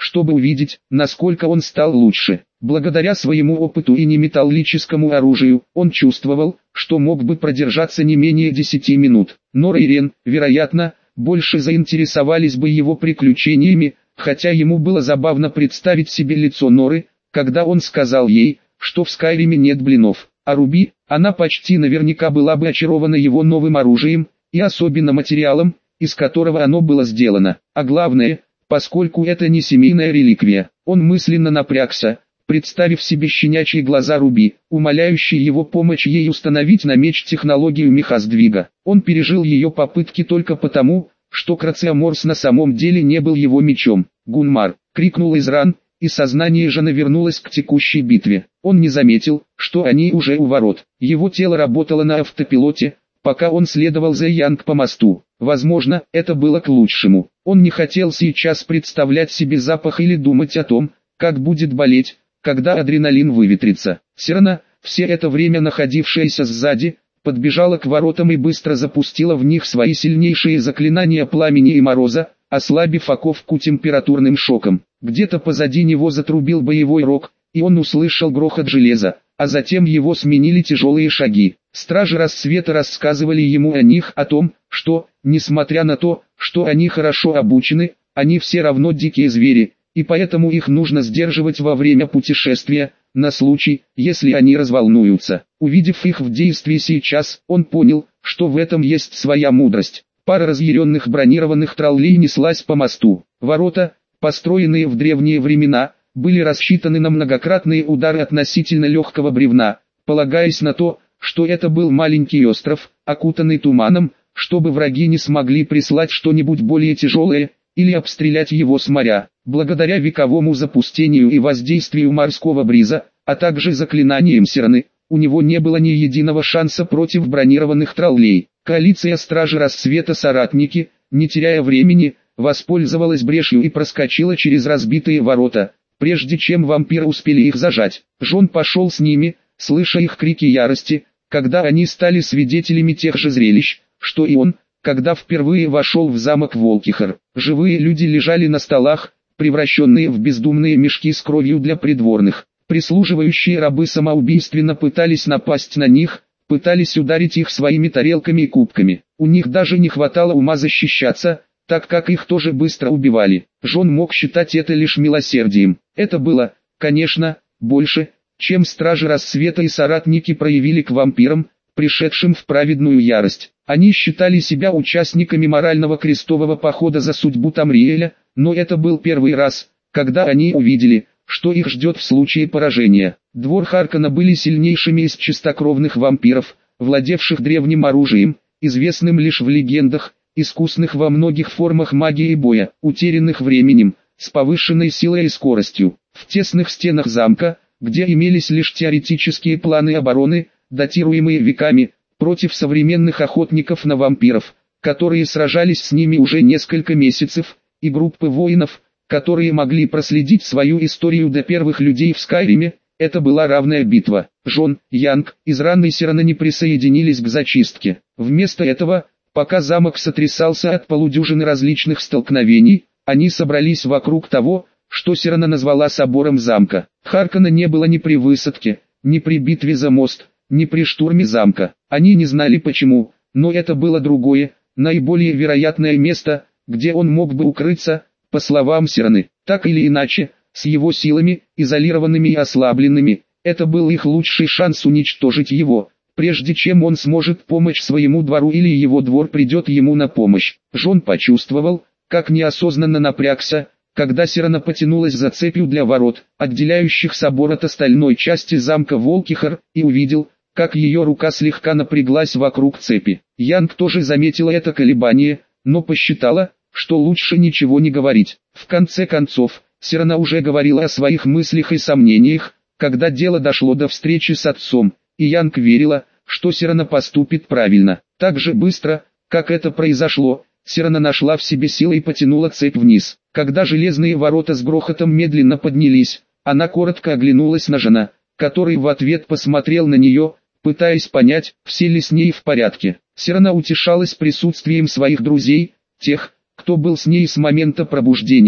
чтобы увидеть, насколько он стал лучше. Благодаря своему опыту и неметаллическому оружию, он чувствовал, что мог бы продержаться не менее десяти минут. Нора и Рен, вероятно, больше заинтересовались бы его приключениями, хотя ему было забавно представить себе лицо Норы, когда он сказал ей, что в Скайриме нет блинов. А Руби, она почти наверняка была бы очарована его новым оружием, и особенно материалом, из которого оно было сделано. А главное, поскольку это не семейная реликвия, он мысленно напрягся, представив себе щенячьи глаза Руби, умоляющие его помочь ей установить на меч технологию мехосдвига. Он пережил ее попытки только потому, что Крациоморс на самом деле не был его мечом. «Гунмар!» — крикнул Изран, и сознание Жана вернулось к текущей битве. Он не заметил, что они уже у ворот. Его тело работало на автопилоте, пока он следовал за Янг по мосту. Возможно, это было к лучшему. Он не хотел сейчас представлять себе запах или думать о том, как будет болеть, когда адреналин выветрится. Сирана, все это время находившаяся сзади, подбежала к воротам и быстро запустила в них свои сильнейшие заклинания пламени и мороза, ослабив оковку температурным шоком. Где-то позади него затрубил боевой рог, и он услышал грохот железа, а затем его сменили тяжелые шаги. Стражи Рассвета рассказывали ему о них, о том, что, несмотря на то, что они хорошо обучены, они все равно дикие звери, и поэтому их нужно сдерживать во время путешествия, на случай, если они разволнуются. Увидев их в действии сейчас, он понял, что в этом есть своя мудрость. Пара разъяренных бронированных троллей неслась по мосту. Ворота, построенные в древние времена, были рассчитаны на многократные удары относительно легкого бревна, полагаясь на то, что это был маленький остров, окутанный туманом, чтобы враги не смогли прислать что-нибудь более тяжелое, или обстрелять его с моря. Благодаря вековому запустению и воздействию морского бриза, а также заклинаниям Сираны, у него не было ни единого шанса против бронированных троллей. Коалиция Стражи Рассвета соратники, не теряя времени, воспользовалась брешью и проскочила через разбитые ворота, прежде чем вампиры успели их зажать. Жон пошел с ними, слыша их крики ярости, когда они стали свидетелями тех же зрелищ, что и он, когда впервые вошел в замок Волкихар. Живые люди лежали на столах, превращенные в бездумные мешки с кровью для придворных. Прислуживающие рабы самоубийственно пытались напасть на них, пытались ударить их своими тарелками и кубками. У них даже не хватало ума защищаться, так как их тоже быстро убивали. Жон мог считать это лишь милосердием. Это было, конечно, больше, чем Стражи Рассвета и соратники проявили к вампирам, пришедшим в праведную ярость. Они считали себя участниками морального крестового похода за судьбу Тамриэля, но это был первый раз, когда они увидели, что их ждет в случае поражения. Двор Харкона были сильнейшими из чистокровных вампиров, владевших древним оружием, известным лишь в легендах, искусных во многих формах магии и боя, утерянных временем, с повышенной силой и скоростью. В тесных стенах замка, где имелись лишь теоретические планы обороны, датируемые веками, против современных охотников на вампиров, которые сражались с ними уже несколько месяцев, и группы воинов, которые могли проследить свою историю до первых людей в Скайриме, это была равная битва. Жон, Янг, Изран и Сирана не присоединились к зачистке. Вместо этого, пока замок сотрясался от полудюжины различных столкновений, они собрались вокруг того, что Сирана назвала собором замка. Харкона не было ни при высадке, ни при битве за мост, ни при штурме замка. Они не знали почему, но это было другое, наиболее вероятное место, где он мог бы укрыться, по словам Сираны. Так или иначе, с его силами, изолированными и ослабленными, это был их лучший шанс уничтожить его, прежде чем он сможет помочь своему двору или его двор придет ему на помощь. Жон почувствовал, как неосознанно напрягся, когда Сирана потянулась за цепью для ворот, отделяющих собор от остальной части замка Волкихар, и увидел, как ее рука слегка напряглась вокруг цепи. Янг тоже заметила это колебание, но посчитала, что лучше ничего не говорить. В конце концов, Сирана уже говорила о своих мыслях и сомнениях, когда дело дошло до встречи с отцом, и Янг верила, что Сирана поступит правильно. Так же быстро, как это произошло, Сирана нашла в себе силы и потянула цепь вниз. Когда железные ворота с грохотом медленно поднялись, она коротко оглянулась на Жона, который в ответ посмотрел на нее, пытаясь понять, все ли с ней в порядке. Сирана утешалась присутствием своих друзей, тех, кто был с ней с момента пробуждения,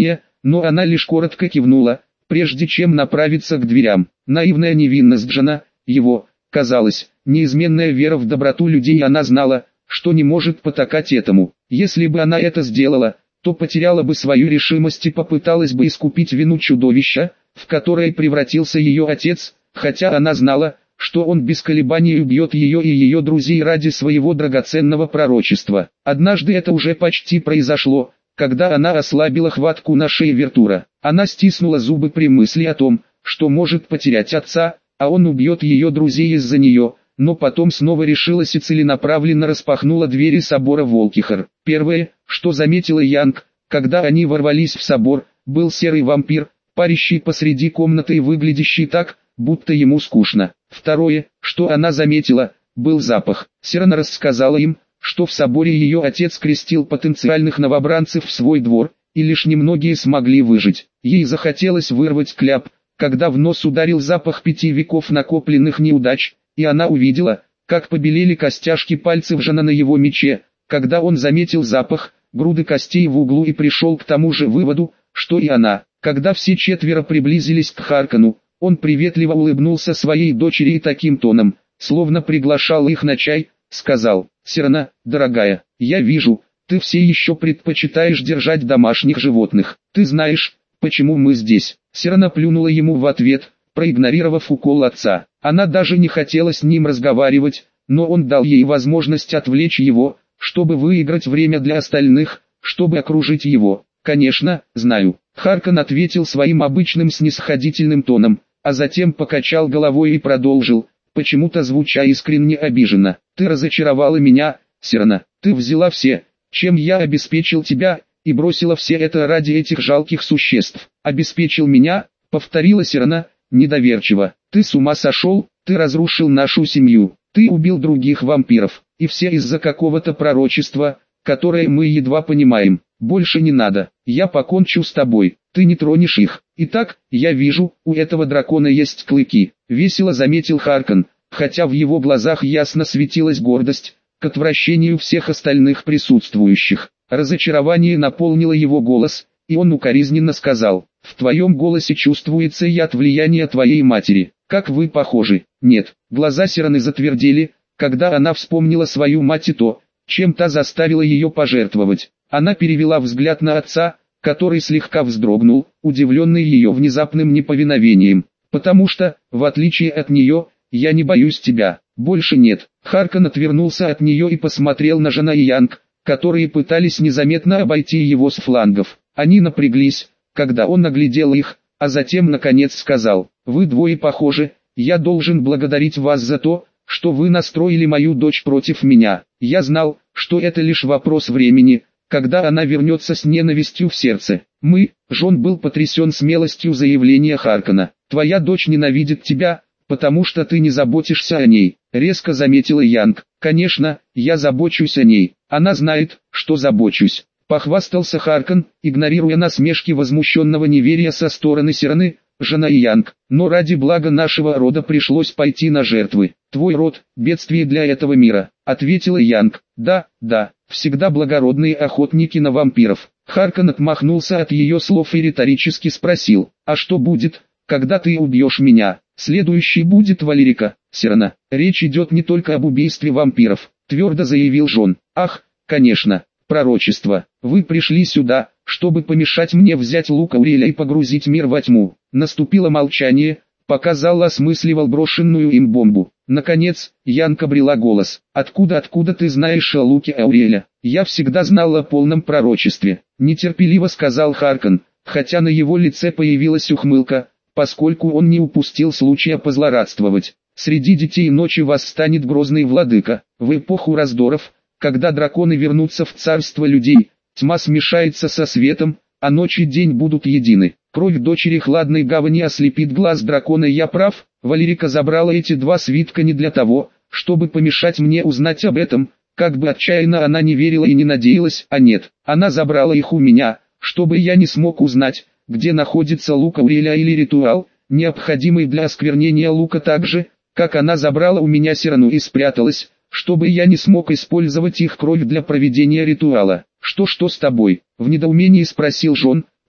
но она лишь коротко кивнула, прежде чем направиться к дверям. Наивная невинность Джона, его, казалось, неизменная вера в доброту людей, она знала, что не может потакать этому. Если бы она это сделала, то потеряла бы свою решимость и попыталась бы искупить вину чудовища, в которое превратился ее отец, хотя она знала, что он без колебаний убьет ее и ее друзей ради своего драгоценного пророчества. Однажды это уже почти произошло, когда она ослабила хватку на шее Вертура. Она стиснула зубы при мысли о том, что может потерять отца, а он убьет ее друзей из-за нее, но потом снова решилась и целенаправленно распахнула двери собора Волкихар. Первое, что заметила Янг, когда они ворвались в собор, был серый вампир, парящий посреди комнаты и выглядящий так, будто ему скучно. Второе, что она заметила, был запах. Сирена рассказала им, что в соборе ее отец крестил потенциальных новобранцев в свой двор, и лишь немногие смогли выжить. Ей захотелось вырвать кляп, когда в нос ударил запах пяти веков накопленных неудач, и она увидела, как побелели костяшки пальцев Жана на его мече, когда он заметил запах, груды костей в углу и пришел к тому же выводу, что и она. Когда все четверо приблизились к Харкону, он приветливо улыбнулся своей дочери и таким тоном, словно приглашал их на чай, сказал: «Сирена, дорогая, я вижу, ты все еще предпочитаешь держать домашних животных. Ты знаешь, почему мы здесь?» Сирена плюнула ему в ответ, проигнорировав укол отца. Она даже не хотела с ним разговаривать, но он дал ей возможность отвлечь его, чтобы выиграть время для остальных, чтобы окружить его. «Конечно, знаю». Харкон ответил своим обычным снисходительным тоном, а затем покачал головой и продолжил, почему-то звуча искренне обиженно: «Ты разочаровала меня, Сирена. Ты взяла все, чем я обеспечил тебя, и бросила все это ради этих жалких существ». «Обеспечил меня?» — повторила Сирена, недоверчиво. «Ты с ума сошел? Ты разрушил нашу семью. Ты убил других вампиров, и все из-за какого-то пророчества, которое мы едва понимаем. Больше не надо. Я покончу с тобой. Ты не тронешь их. Итак, я вижу, у этого дракона есть клыки», — весело заметил Харкон, хотя в его глазах ясно светилась гордость, к отвращению всех остальных присутствующих. Разочарование наполнило его голос, и он укоризненно сказал: «В твоем голосе чувствуется яд влияния твоей матери. Как вы похожи». Нет, глаза Сирены затвердели, когда она вспомнила свою мать и то, чем та заставила ее пожертвовать. Она перевела взгляд на отца, который слегка вздрогнул, удивленный ее внезапным неповиновением. «Потому что, в отличие от нее, я не боюсь тебя. Больше нет». Харкон отвернулся от нее и посмотрел на Жана и Янг, которые пытались незаметно обойти его с флангов. Они напряглись, когда он оглядел их, а затем наконец сказал: «Вы двое похожи, я должен благодарить вас за то, что вы настроили мою дочь против меня. Я знал, что это лишь вопрос времени, когда она вернется с ненавистью в сердце». Мы, Жон был потрясен смелостью заявления Харкона. «Твоя дочь ненавидит тебя, потому что ты не заботишься о ней», — резко заметила Янг. «Конечно, я забочусь о ней. Она знает, что забочусь», — похвастался Харкон, игнорируя насмешки возмущенного неверия со стороны Сирены, Жана и Янг. «Но ради блага нашего рода пришлось пойти на жертвы. Твой род – бедствие для этого мира», – ответила Янг. «Да, да, всегда благородные охотники на вампиров». Харкон отмахнулся от ее слов и риторически спросил: «А что будет, когда ты убьешь меня?» «Следующий будет Валерика, Сирена. Речь идет не только об убийстве вампиров», – твердо заявил Жон. «Ах, конечно, пророчество. Вы пришли сюда, чтобы помешать мне взять лук Ауреля и погрузить мир во тьму». Наступило молчание, пока Зал осмысливал брошенную им бомбу. Наконец, Янка обрела голос. «Откуда-откуда ты знаешь о луке Ауреля?» «Я всегда знал о полном пророчестве», — нетерпеливо сказал Харкон, хотя на его лице появилась ухмылка, поскольку он не упустил случая позлорадствовать. «Среди детей ночи восстанет грозный владыка. В эпоху раздоров, когда драконы вернутся в царство людей, тьма смешается со светом, а ночь и день будут едины. Кровь дочери Хладной Гавани ослепит глаз дракона. Я прав, Валерика забрала эти два свитка не для того, чтобы помешать мне узнать об этом, как бы отчаянно она не верила и не надеялась, а нет, она забрала их у меня, чтобы я не смог узнать, где находится лук Ауреля или ритуал, необходимый для осквернения лука, так же, как она забрала у меня Сирану и спряталась, чтобы я не смог использовать их кровь для проведения ритуала». «Что-что с тобой?» — в недоумении спросил Жон,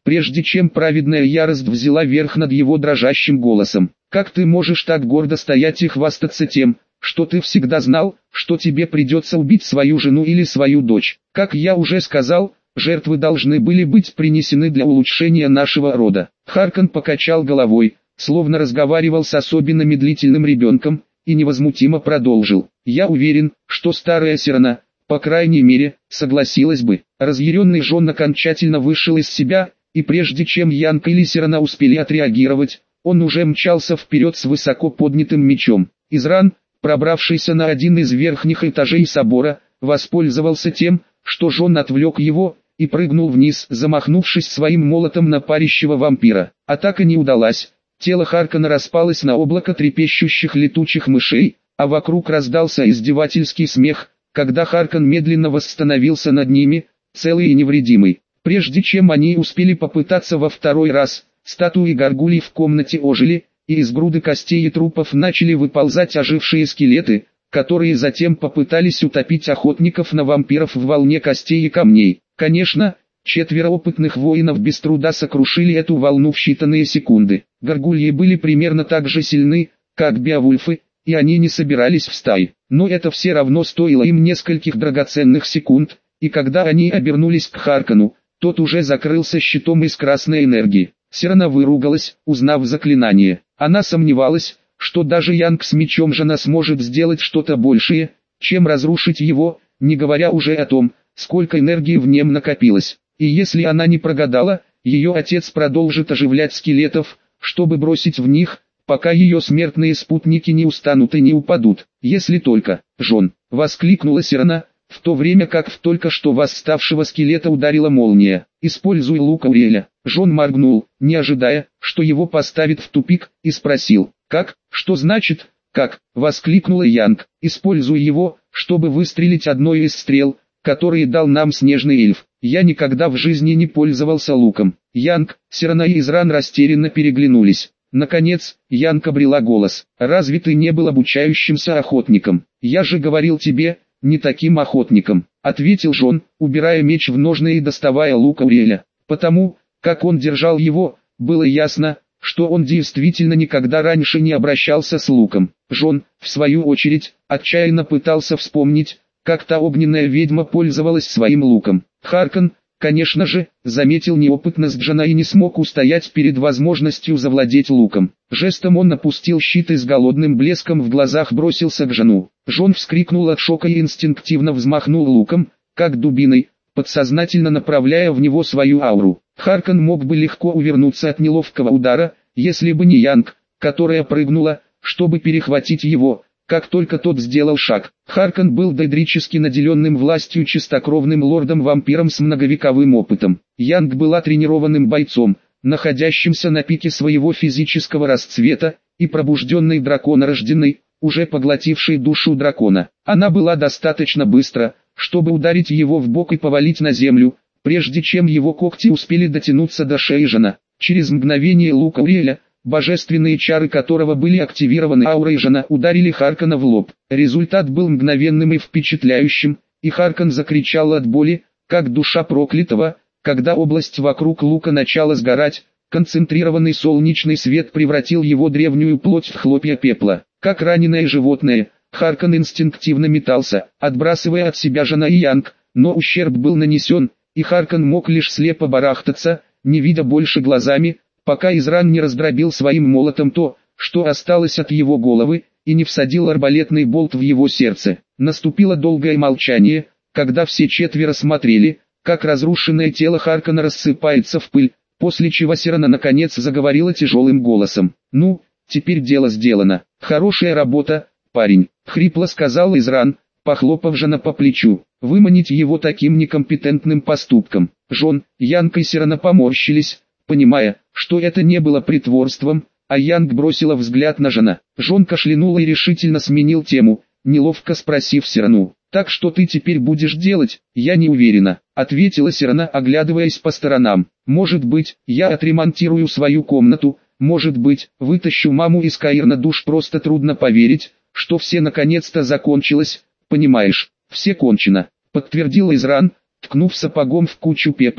прежде чем праведная ярость взяла верх над его дрожащим голосом. «Как ты можешь так гордо стоять и хвастаться тем, что ты всегда знал, что тебе придется убить свою жену или свою дочь? Как я уже сказал, жертвы должны были быть принесены для улучшения нашего рода». Харкон покачал головой, словно разговаривал с особенно медлительным ребенком, и невозмутимо продолжил. «Я уверен, что старая Сирана, по крайней мере, согласилась бы». Разъяренный Джон окончательно вышел из себя, и прежде чем Янг или Сирана успели отреагировать, он уже мчался вперед с высоко поднятым мечом. Изран, пробравшийся на один из верхних этажей собора, воспользовался тем, что Джон отвлек его, и прыгнул вниз, замахнувшись своим молотом на парящего вампира. Атака не удалась. Тело Харкона распалось на облако трепещущих летучих мышей, а вокруг раздался издевательский смех, когда Харкон медленно восстановился над ними, целый и невредимый. Прежде чем они успели попытаться во второй раз, статуи горгулей в комнате ожили, и из груды костей и трупов начали выползать ожившие скелеты, которые затем попытались утопить охотников на вампиров в волне костей и камней. Конечно, четверо опытных воинов без труда сокрушили эту волну в считанные секунды. Горгульи были примерно так же сильны, как беовульфы, и они не собирались в стаи. Но это все равно стоило им нескольких драгоценных секунд, и когда они обернулись к Харкону, тот уже закрылся щитом из красной энергии. Сирана выругалась, узнав заклинание. Она сомневалась, что даже Янг с мечом жена сможет сделать что-то большее, чем разрушить его, не говоря уже о том, сколько энергии в нем накопилось. И если она не прогадала, ее отец продолжит оживлять скелетов, чтобы бросить в них, пока ее смертные спутники не устанут и не упадут. Если только, Джон, воскликнула Сирана, в то время как в только что восставшего скелета ударила молния. Используй лук Ауреля. Джон моргнул, не ожидая, что его поставит в тупик, и спросил, как, что значит, как, воскликнула Янг. Используй его, чтобы выстрелить одной из стрел, которые дал нам снежный эльф. Я никогда в жизни не пользовался луком. Янг, Сирана и Изран растерянно переглянулись. Наконец, Янг обрела голос. «Разве ты не был обучающимся охотником? Я же говорил тебе, не таким охотником», — ответил Джон, убирая меч в ножны и доставая лук Ауреля. Потому, как он держал его, было ясно, что он действительно никогда раньше не обращался с луком. Джон, в свою очередь, отчаянно пытался вспомнить, как та огненная ведьма пользовалась своим луком. Харкон, конечно же, заметил неопытность Джона и не смог устоять перед возможностью завладеть луком. Жестом он опустил щит и с голодным блеском в глазах бросился к Джону. Джон вскрикнул от шока и инстинктивно взмахнул луком, как дубиной, подсознательно направляя в него свою ауру. Харкон мог бы легко увернуться от неловкого удара, если бы не Янг, которая прыгнула, чтобы перехватить его, как только тот сделал шаг. Харкон был дейдрически наделенным властью чистокровным лордом-вампиром с многовековым опытом. Янг была тренированным бойцом, находящимся на пике своего физического расцвета, и пробужденной драконорожденной, уже поглотившей душу дракона. Она была достаточно быстра, чтобы ударить его в бок и повалить на землю, прежде чем его когти успели дотянуться до шеи Жена. Через мгновение лук Ауреля, божественные чары которого были активированы аурой Жена, ударили Харкона в лоб. Результат был мгновенным и впечатляющим, и Харкон закричал от боли, как душа проклятого, когда область вокруг лука начала сгорать. Концентрированный солнечный свет превратил его древнюю плоть в хлопья пепла. Как раненое животное, Харкон инстинктивно метался, отбрасывая от себя Жена и Янг, но ущерб был нанесен, и Харкон мог лишь слепо барахтаться, не видя больше глазами, пока Изран не раздробил своим молотом то, что осталось от его головы, и не всадил арбалетный болт в его сердце. Наступило долгое молчание, когда все четверо смотрели, как разрушенное тело Харкона рассыпается в пыль, после чего Сирана наконец заговорила тяжелым голосом. «Ну, теперь дело сделано. Хорошая работа, парень», — хрипло сказал Изран, похлопав Жена по плечу. Выманить его таким некомпетентным поступком. Джон, Янг и Сирана поморщились, понимая, что это не было притворством, а Янг бросила взгляд на Жена. Джон кашлянул и решительно сменил тему, неловко спросив Сирану: «Так что ты теперь будешь делать?» «Я не уверена», — ответила Сирана, оглядываясь по сторонам. «Может быть, я отремонтирую свою комнату, может быть, вытащу маму из Каирна душ. Просто трудно поверить, что все наконец-то закончилось, понимаешь, все кончено», — подтвердил Изран, ткнув сапогом в кучу пепла,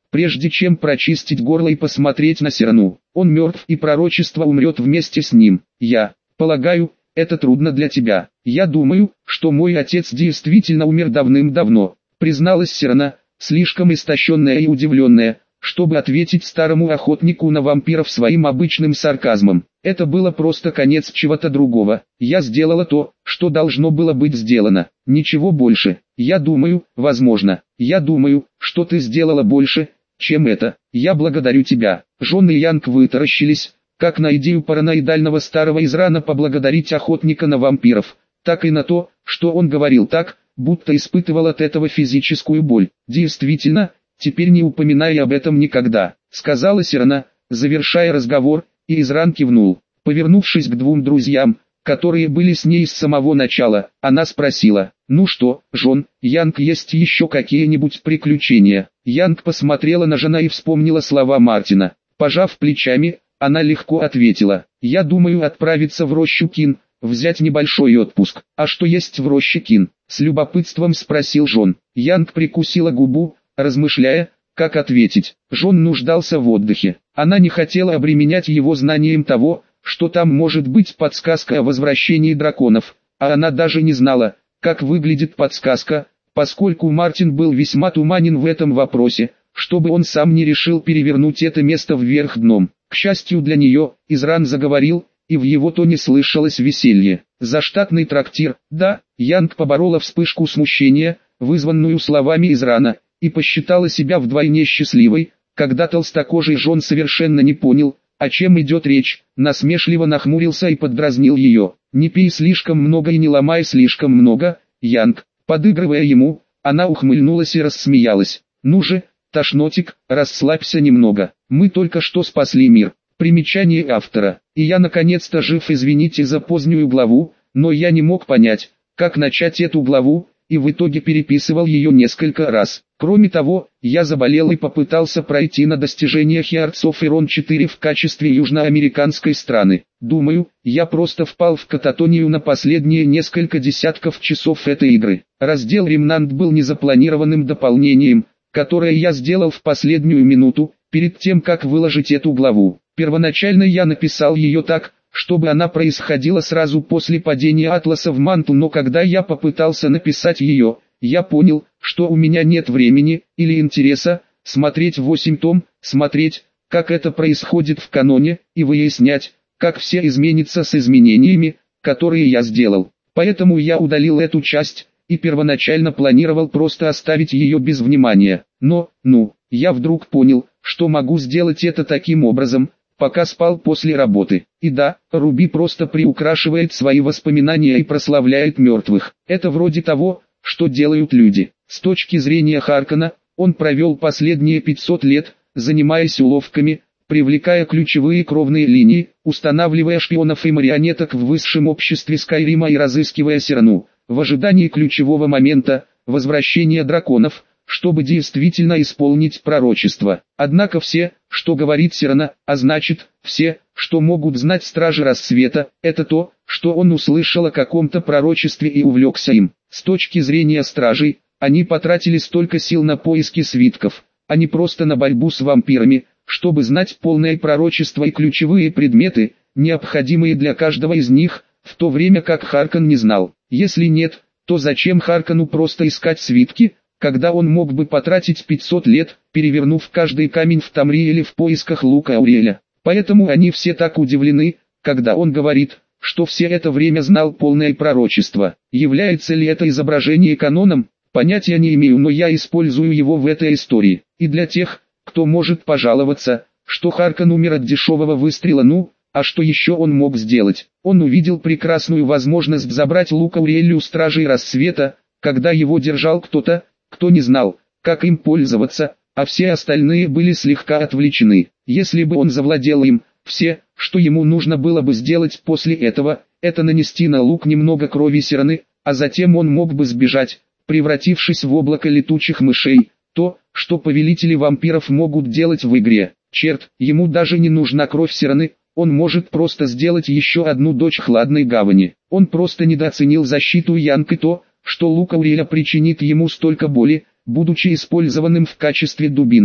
прежде чем прочистить горло и посмотреть на Сирану. Он мертв, и пророчество умрет вместе с ним. Я полагаю, это трудно для тебя. Я думаю, что мой отец действительно умер давным-давно, призналась Сирана, слишком истощенная и удивленная, чтобы ответить старому охотнику на вампиров своим обычным сарказмом. Это было просто конец чего-то другого. Я сделала то, что должно было быть сделано. Ничего больше. Я думаю, возможно, я думаю, что ты сделала больше, чем это. Я благодарю тебя. Джон и Янг вытаращились, как на идею параноидального старого Израна поблагодарить охотника на вампиров, так и на то, что он говорил так, будто испытывал от этого физическую боль. Действительно, теперь не упоминай об этом никогда, сказала Сирана, завершая разговор, и Изран кивнул. Повернувшись к двум друзьям, которые были с ней с самого начала, она спросила: «Ну что, Джон, Янг, есть еще какие-нибудь приключения?» Янг посмотрела на Джона и вспомнила слова Мартина. Пожав плечами, она легко ответила: «Я думаю отправиться в рощу Кин, взять небольшой отпуск». «А что есть в роще Кин?» — с любопытством спросил Джон. Янг прикусила губу, размышляя, как ответить. Джон нуждался в отдыхе. Она не хотела обременять его знанием того, что там может быть подсказка о возвращении драконов, а она даже не знала, как выглядит подсказка, поскольку Мартин был весьма туманен в этом вопросе, чтобы он сам не решил перевернуть это место вверх дном. К счастью для нее, Изран заговорил, и в его тоне слышалось веселье. «Заштатный трактир, да?» Янг поборола вспышку смущения, вызванную словами Израна, и посчитала себя вдвойне счастливой, когда толстокожий Джон совершенно не понял, о чем идет речь, насмешливо нахмурился и поддразнил ее. «Не пей слишком много и не ломай слишком много, Янг». Подыгрывая ему, она ухмыльнулась и рассмеялась. «Ну же, тошнотик, расслабься немного, мы только что спасли мир». Примечание автора. И я наконец-то жив, извините за позднюю главу, но я не мог понять, как начать эту главу, и в итоге переписывал ее несколько раз. Кроме того, я заболел и попытался пройти на достижение Hearts of Iron четыре в качестве южноамериканской страны. Думаю, я просто впал в кататонию на последние несколько десятков часов этой игры. Раздел Ремнант был незапланированным дополнением, которое я сделал в последнюю минуту, перед тем как выложить эту главу. Первоначально я написал ее так, чтобы она происходила сразу после падения Атласа в Манту, но когда я попытался написать ее, я понял, что у меня нет времени или интереса смотреть восемь том, смотреть, как это происходит в каноне, и выяснять, как все изменится с изменениями, которые я сделал. Поэтому я удалил эту часть, и первоначально планировал просто оставить ее без внимания. Но, ну, я вдруг понял, что могу сделать это таким образом, пока спал после работы. И да, Руби просто приукрашивает свои воспоминания и прославляет мертвых. Это вроде того, что делают люди. С точки зрения Харкона, он провел последние пятьсот лет, занимаясь уловками, привлекая ключевые кровные линии, устанавливая шпионов и марионеток в высшем обществе Скайрима и разыскивая Сирану, в ожидании ключевого момента, возвращения драконов, чтобы действительно исполнить пророчество. Однако все, что говорит Сирана, а значит, все, что могут знать Стражи Рассвета, это то, что он услышал о каком-то пророчестве и увлекся им. С точки зрения Стражей, они потратили столько сил на поиски свитков, а не просто на борьбу с вампирами, чтобы знать полное пророчество и ключевые предметы, необходимые для каждого из них, в то время как Харкон не знал. Если нет, то зачем Харкону просто искать свитки, когда он мог бы потратить пятьсот лет, перевернув каждый камень в Тамри или в поисках Лука Ауриэля? Поэтому они все так удивлены, когда он говорит, что все это время знал полное пророчество. Является ли это изображение каноном? Понятия не имею, но я использую его в этой истории. И для тех, кто может пожаловаться, что Харкон умер от дешевого выстрела, ну, а что еще он мог сделать? Он увидел прекрасную возможность забрать Лук Ауриэль у Стражей Рассвета, когда его держал кто-то, кто не знал, как им пользоваться, а все остальные были слегка отвлечены. Если бы он завладел им, все, что ему нужно было бы сделать после этого, это нанести на лук немного крови Сираны, а затем он мог бы сбежать, превратившись в облако летучих мышей, то, что повелители вампиров могут делать в игре. Черт, ему даже не нужна кровь Сираны, он может просто сделать еще одну дочь Хладной Гавани. Он просто недооценил защиту Янг и то, что лук Ауриэля причинит ему столько боли, будучи использованным в качестве дубинки.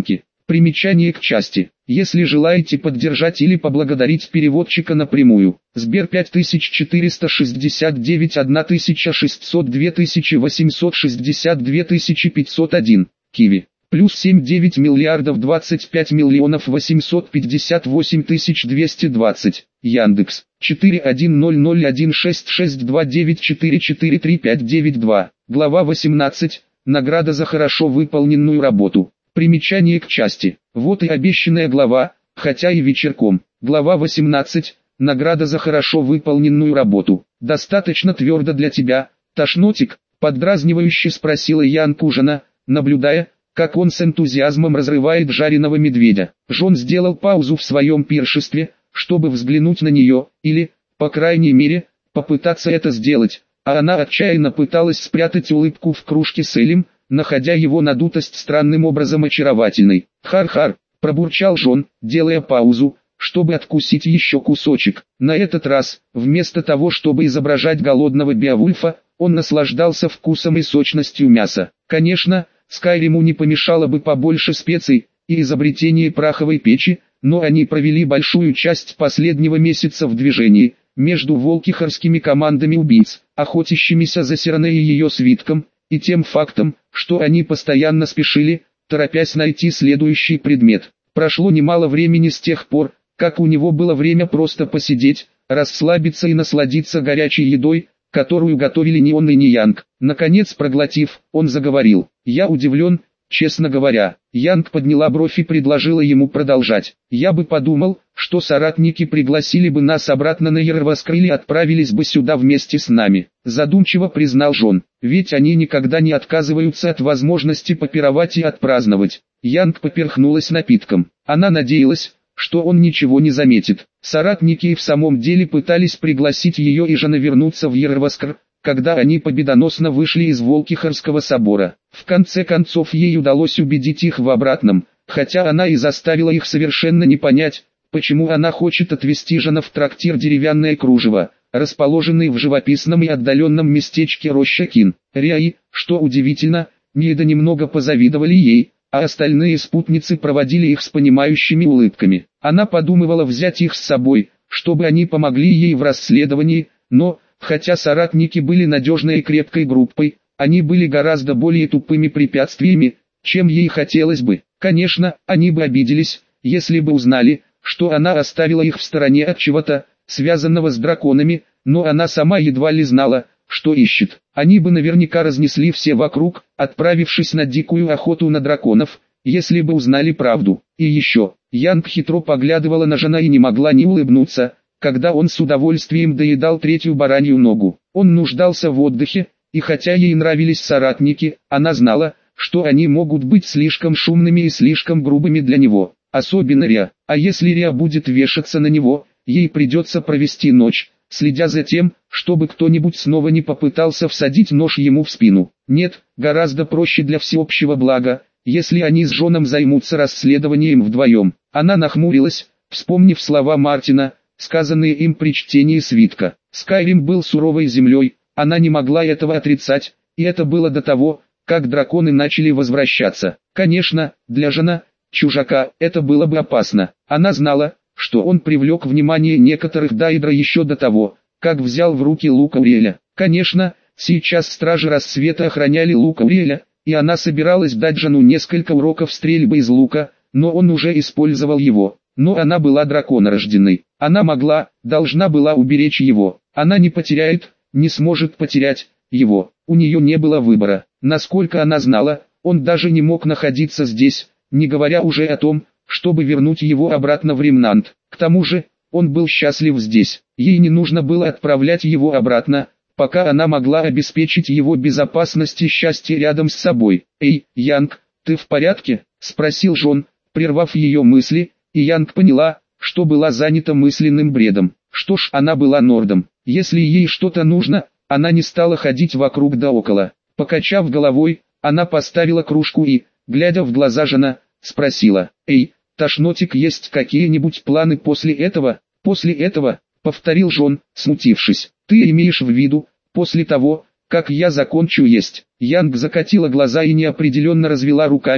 Примечание к части. Если желаете поддержать или поблагодарить переводчика напрямую. Сбер пять тысяч четыреста шестьдесят девять тысяча шестьсот два восемьсот шестьдесят два пятьсот один. Киви. Плюс семь девять миллиардов двадцать пять миллионов восемьсот пятьдесят восемь тысяч двести двадцать. Яндекс. четыре один ноль ноль один шесть шесть два девять четыре четыре три пять девять два. Глава восемнадцать. Награда за хорошо выполненную работу. Примечание к части. Вот и обещанная глава, хотя и вечерком. Глава восемнадцать. Награда за хорошо выполненную работу. Достаточно твердо для тебя, тошнотик? Поддразнивающе спросила Янг у Жона, наблюдая, как он с энтузиазмом разрывает жареного медведя. Жон сделал паузу в своем пиршестве, чтобы взглянуть на нее, или, по крайней мере, попытаться это сделать, а она отчаянно пыталась спрятать улыбку в кружке с элем, находя его надутость странным образом очаровательной. «Хар-хар», пробурчал Жон, делая паузу, чтобы откусить еще кусочек. На этот раз, вместо того чтобы изображать голодного Беовульфа, он наслаждался вкусом и сочностью мяса. Конечно, Скайриму не помешало бы побольше специй и изобретение пороховой печи, но они провели большую часть последнего месяца в движении, между волкихарскими командами убийц, охотящимися за Сиреней и ее свитком, и тем фактом, что они постоянно спешили, торопясь найти следующий предмет. Прошло немало времени с тех пор, как у него было время просто посидеть, расслабиться и насладиться горячей едой, которую готовили ни он и ни Янг. Наконец проглотив, он заговорил. «Я удивлен, честно говоря». Янг подняла бровь и предложила ему продолжать. «Я бы подумал, что соратники пригласили бы нас обратно на Ерваскр или отправились бы сюда вместе с нами», задумчиво признал Жон. «Ведь они никогда не отказываются от возможности попировать и отпраздновать». Янг поперхнулась напитком. Она надеялась, что он ничего не заметит. Соратники и в самом деле пытались пригласить ее и Жона вернуться в Ерваскр, когда они победоносно вышли из Волкихарского собора. В конце концов ей удалось убедить их в обратном, хотя она и заставила их совершенно не понять, почему она хочет отвезти Жона в трактир «Деревянное кружево», расположенный в живописном и отдаленном местечке Роща-Кин. Ряи, что удивительно, Нида немного позавидовали ей, а остальные спутницы проводили их с понимающими улыбками. Она подумывала взять их с собой, чтобы они помогли ей в расследовании, но, хотя соратники были надежной и крепкой группой, они были гораздо более тупыми препятствиями, чем ей хотелось бы. Конечно, они бы обиделись, если бы узнали, что она оставила их в стороне от чего-то, связанного с драконами, но она сама едва ли знала, что ищет. Они бы наверняка разнесли все вокруг, отправившись на дикую охоту на драконов, если бы узнали правду. И еще, Янг хитро поглядывала на Жона и не могла не улыбнуться, когда он с удовольствием доедал третью баранью ногу. Он нуждался в отдыхе, и хотя ей нравились соратники, она знала, что они могут быть слишком шумными и слишком грубыми для него, особенно Риа. А если Риа будет вешаться на него, ей придется провести ночь, следя за тем, чтобы кто-нибудь снова не попытался всадить нож ему в спину. Нет, гораздо проще для всеобщего блага, если они с Жоном займутся расследованием вдвоем. Она нахмурилась, вспомнив слова Мартина, сказанные им при чтении свитка. Скайрим был суровой землей, она не могла этого отрицать, и это было до того, как драконы начали возвращаться. Конечно, для Жона, чужака, это было бы опасно. Она знала, что он привлек внимание некоторых Дайдра еще до того, как взял в руки лук Ауриэля. Конечно, сейчас стражи рассвета охраняли лук Ауриэля, и она собиралась дать Жону несколько уроков стрельбы из лука, но он уже использовал его. Но она была драконорожденной. Она могла, должна была уберечь его. Она не потеряет, не сможет потерять его. У нее не было выбора. Насколько она знала, он даже не мог находиться здесь, не говоря уже о том, чтобы вернуть его обратно в Ремнант. К тому же, он был счастлив здесь. Ей не нужно было отправлять его обратно, пока она могла обеспечить его безопасность и счастье рядом с собой. «Эй, Янг, ты в порядке?» – спросил Жон, прервав ее мысли, и Янг поняла, что была занята мысленным бредом. Что ж, она была нордом. Если ей что-то нужно, она не стала ходить вокруг да около. Покачав головой, она поставила кружку и, глядя в глаза Жона, спросила: «Эй, тошнотик, есть какие-нибудь планы после этого?» «После этого», — повторил Жон, смутившись. «Ты имеешь в виду, после того, как я закончу есть?» Янг закатила глаза и неопределенно развела руками,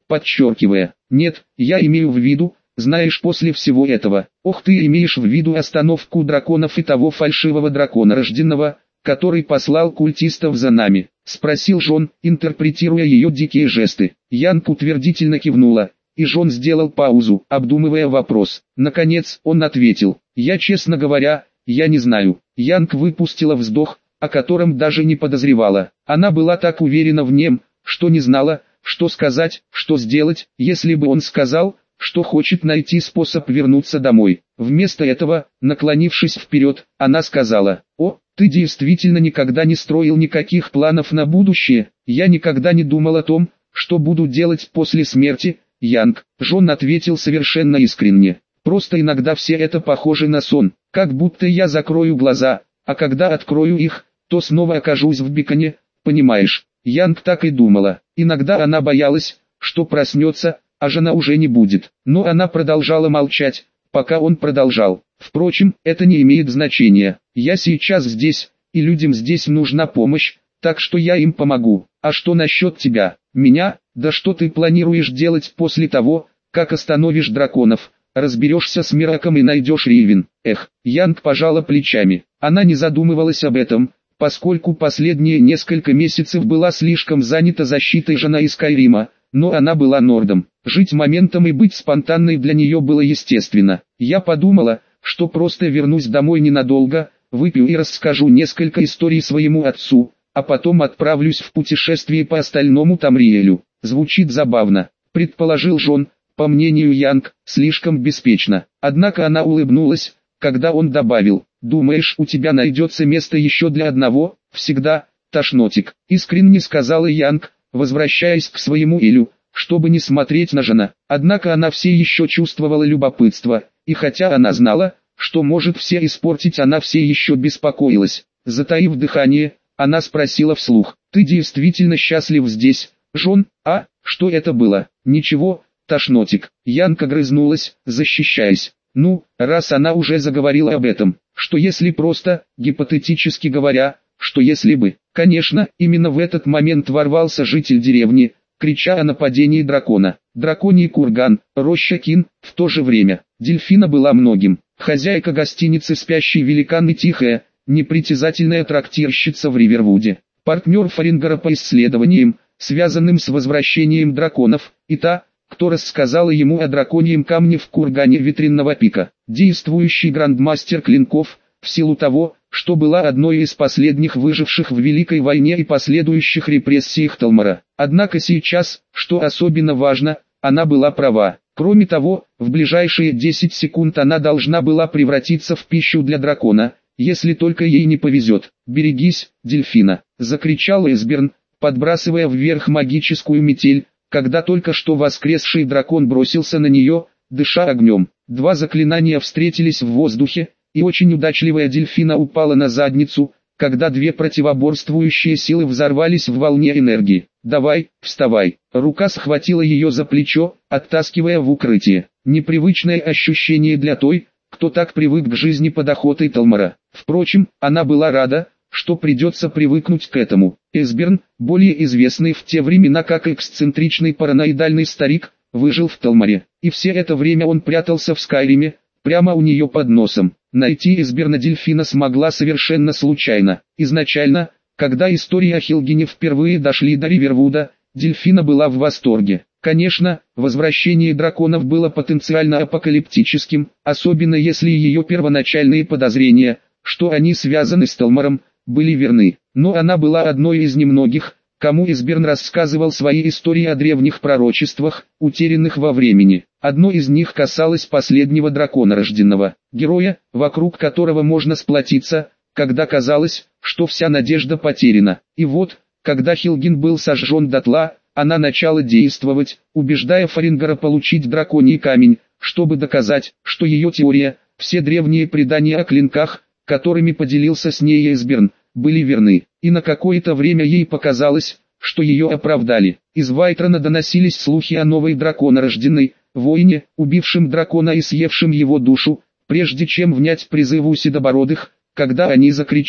подчеркивая: «Нет, я имею в виду, знаешь, после всего этого, ох, ты имеешь в виду остановку драконов и того фальшивого дракона рожденного, который послал культистов за нами?» — спросил Джон, интерпретируя ее дикие жесты. Янг утвердительно кивнула, и Джон сделал паузу, обдумывая вопрос. Наконец, он ответил: «Я, честно говоря, я не знаю». Янг выпустила вздох, о котором даже не подозревала. Она была так уверена в нем, что не знала, что сказать, что сделать, если бы он сказал, что хочет найти способ вернуться домой. Вместо этого, наклонившись вперед, она сказала: «О, ты действительно никогда не строил никаких планов на будущее?» «Я никогда не думал о том, что буду делать после смерти, Янг», — Джон ответил совершенно искренне. «Просто иногда все это похоже на сон, как будто я закрою глаза, а когда открою их, то снова окажусь в Биконе, понимаешь?» Янг так и думала. Иногда она боялась, что проснется, а жена уже не будет. Но она продолжала молчать, пока он продолжал. «Впрочем, это не имеет значения. Я сейчас здесь, и людям здесь нужна помощь, так что я им помогу. А что насчет тебя? Меня? Да что ты планируешь делать после того, как остановишь драконов? Разберешься с Мираком и найдешь Ривен?» Эх, Янг пожала плечами. Она не задумывалась об этом, поскольку последние несколько месяцев была слишком занята защитой жена из Скайрима, но она была нордом. Жить моментом и быть спонтанной для нее было естественно. «Я подумала, что просто вернусь домой ненадолго, выпью и расскажу несколько историй своему отцу, а потом отправлюсь в путешествие по остальному Тамриэлю». «Звучит забавно», — предположил Джон, по мнению Янг, слишком беспечно. Однако она улыбнулась, когда он добавил: «Думаешь, у тебя найдется место еще для одного?» «Всегда, тошнотик», — искренне сказала Янг, возвращаясь к своему Элю, чтобы не смотреть на жена. Однако она все еще чувствовала любопытство, и хотя она знала, что может все испортить, она все еще беспокоилась. Затаив дыхание, она спросила вслух: «Ты действительно счастлив здесь, Джон?» «А, что это было?» «Ничего, тошнотик». Янг огрызнулась, защищаясь. «Ну, раз она уже заговорила об этом, что если просто, гипотетически говоря, что если бы...» Конечно, именно в этот момент ворвался житель деревни, крича о нападении дракона. Драконий курган, роща Кин, в то же время. Дельфина была многим. Хозяйка гостиницы «Спящий великан» и тихая, непритязательная трактирщица в Ривервуде. Партнер Фарингара по исследованиям, связанным с возвращением драконов, и та, кто рассказала ему о драконьем камне в кургане Ветренного пика. Действующий грандмастер клинков, в силу того, что была одной из последних выживших в Великой войне и последующих репрессиях Талмара. Однако сейчас, что особенно важно, она была права. Кроме того, в ближайшие десять секунд она должна была превратиться в пищу для дракона, если только ей не повезет. «Берегись, дельфина!» — закричал Эсберн, подбрасывая вверх магическую метель, когда только что воскресший дракон бросился на нее, дыша огнем. Два заклинания встретились в воздухе, и очень удачливая дельфина упала на задницу, когда две противоборствующие силы взорвались в волне энергии. «Давай, вставай!» Рука схватила ее за плечо, оттаскивая в укрытие. Непривычное ощущение для той, кто так привык к жизни под охотой Талмара. Впрочем, она была рада, что придется привыкнуть к этому. Эсберн, более известный в те времена как эксцентричный параноидальный старик, выжил в Талмаре, и все это время он прятался в Скайриме, прямо у нее под носом. Найти Эсберна дельфина смогла совершенно случайно. Изначально, когда истории о Хилгине впервые дошли до Ривервуда, дельфина была в восторге. Конечно, возвращение драконов было потенциально апокалиптическим, особенно если ее первоначальные подозрения, что они связаны с Талмаром, были верны. Но она была одной из немногих, кому Эсберн рассказывал свои истории о древних пророчествах, утерянных во времени. Одно из них касалось последнего дракона рожденного, героя, вокруг которого можно сплотиться, когда казалось, что вся надежда потеряна. И вот, когда Хилгин был сожжен дотла, она начала действовать, убеждая Фарингара получить драконий камень, чтобы доказать, что ее теория, все древние предания о клинках, которыми поделился с ней Эсберн, были верны. И на какое-то время ей показалось, что ее оправдали. Из Вайтрона доносились слухи о новой драконорожденной, воине, убившем дракона и съевшем его душу, прежде чем внять призыву седобородых, когда они закричали: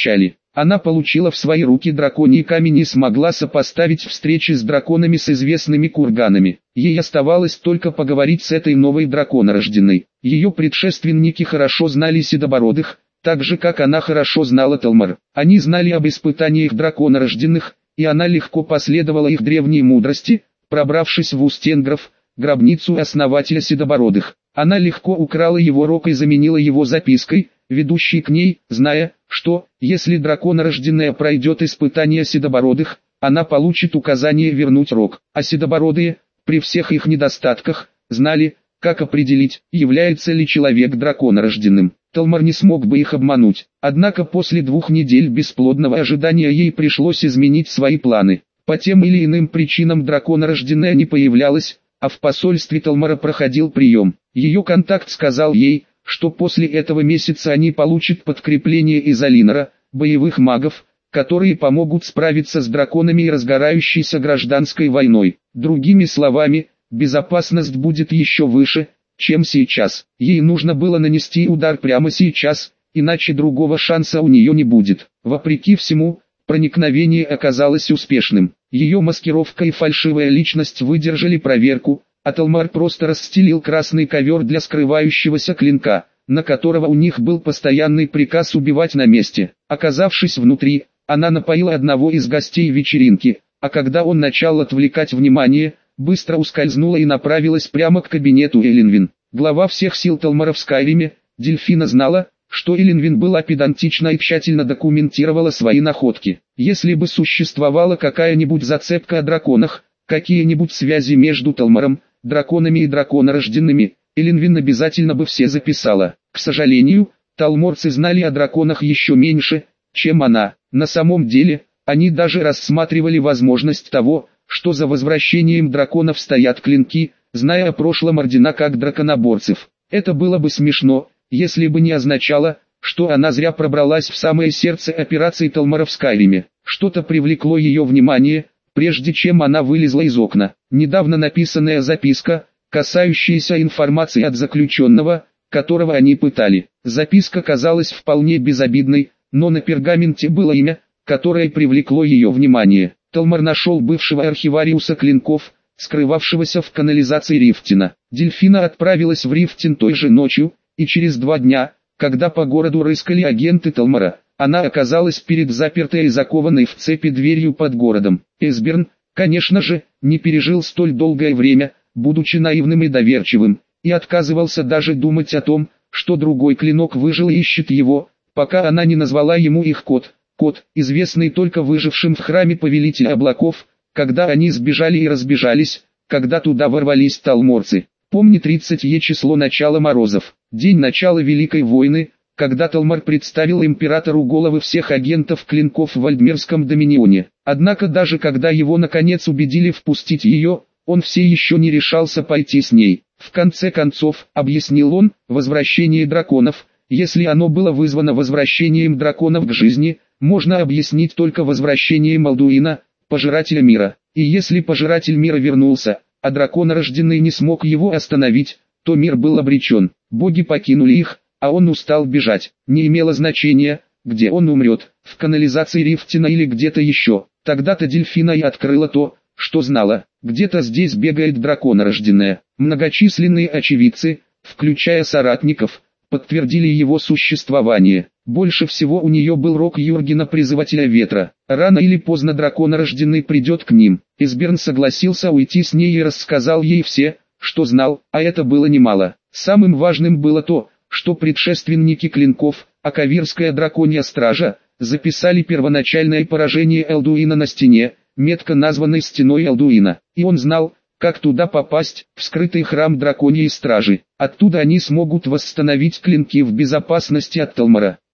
Она получила в свои руки драконий камень и смогла сопоставить встречи с драконами с известными курганами. Ей оставалось только поговорить с этой новой драконорожденной. Ее предшественники хорошо знали седобородых, так же как она хорошо знала Талмар. Они знали об испытаниях драконорожденных, и она легко последовала их древней мудрости, пробравшись в Устенгров, гробницу основателя седобородых. Она легко украла его рог и заменила его запиской, ведущей к ней, зная, что, если драконорожденная пройдет испытание седобородых, она получит указание вернуть рог. А седобородые, при всех их недостатках, знали, как определить, является ли человек драконорожденным. Талмар не смог бы их обмануть. Однако после двух недель бесплодного ожидания ей пришлось изменить свои планы. По тем или иным причинам драконорожденная не появлялась, а в посольстве Талмара проходил прием. Ее контакт сказал ей, что после этого месяца они получат подкрепление из Алинора, боевых магов, которые помогут справиться с драконами и разгорающейся гражданской войной. Другими словами, безопасность будет еще выше, чем сейчас. Ей нужно было нанести удар прямо сейчас, иначе другого шанса у нее не будет. Вопреки всему, проникновение оказалось успешным. Ее маскировка и фальшивая личность выдержали проверку, а Талмар просто расстелил красный ковер для скрывающегося клинка, на которого у них был постоянный приказ убивать на месте. Оказавшись внутри, она напоила одного из гостей вечеринки, а когда он начал отвлекать внимание, быстро ускользнула и направилась прямо к кабинету Элинвин. Глава всех сил Талмара в Скайриме, Дельфина знала, что Элинвин была педантична и тщательно документировала свои находки. Если бы существовала какая-нибудь зацепка о драконах, какие-нибудь связи между Талмаром, драконами и драконорожденными, Элинвин обязательно бы все записала. К сожалению, талморцы знали о драконах еще меньше, чем она. На самом деле, они даже рассматривали возможность того, что за возвращением драконов стоят клинки, зная о прошлом ордена как драконоборцев. Это было бы смешно, если бы не означало, что она зря пробралась в самое сердце операции Талмара в Скайриме. Что-то привлекло ее внимание, прежде чем она вылезла из окна. Недавно написанная записка, касающаяся информации от заключенного, которого они пытали. Записка казалась вполне безобидной, но на пергаменте было имя, которое привлекло ее внимание. Талмар нашел бывшего архивариуса клинков, скрывавшегося в канализации Рифтина. Дельфина отправилась в Рифтин той же ночью, и через два дня, когда по городу рыскали агенты Талмара, она оказалась перед запертой и закованной в цепи дверью под городом. Эсберн, конечно же, не пережил столь долгое время, будучи наивным и доверчивым, и отказывался даже думать о том, что другой клинок выжил и ищет его, пока она не назвала ему их код. Код, известный только выжившим в храме Повелителя Облаков, когда они сбежали и разбежались, когда туда ворвались талморцы. Помни тридцатое число начала морозов, день начала Великой войны, когда Талмар представил императору головы всех агентов клинков в Вальдмерском доминионе. Однако даже когда его наконец убедили впустить ее, он все еще не решался пойти с ней. В конце концов, объяснил он, возвращение драконов, если оно было вызвано возвращением драконов к жизни, можно объяснить только возвращением Алдуина, пожирателя мира. И если пожиратель мира вернулся, а драконорожденный не смог его остановить, то мир был обречен. Боги покинули их, а он устал бежать. Не имело значения, где он умрет, в канализации Рифтина или где-то еще. Тогда-то Дельфина и открыла то, что знала. Где-то здесь бегает драконорожденная. Многочисленные очевидцы, включая соратников, подтвердили его существование. Больше всего у нее был рог Юргена, призывателя ветра. Рано или поздно драконорожденный придет к ним. Эсберн согласился уйти с ней и рассказал ей все, что знал, а это было немало. Самым важным было то, что предшественники клинков, Акавирская драконья стража, записали первоначальное поражение Элдуина на стене, метко названной стеной Элдуина. И он знал, как туда попасть, в скрытый храм драконьей стражи. Оттуда они смогут восстановить клинки в безопасности от Талмара.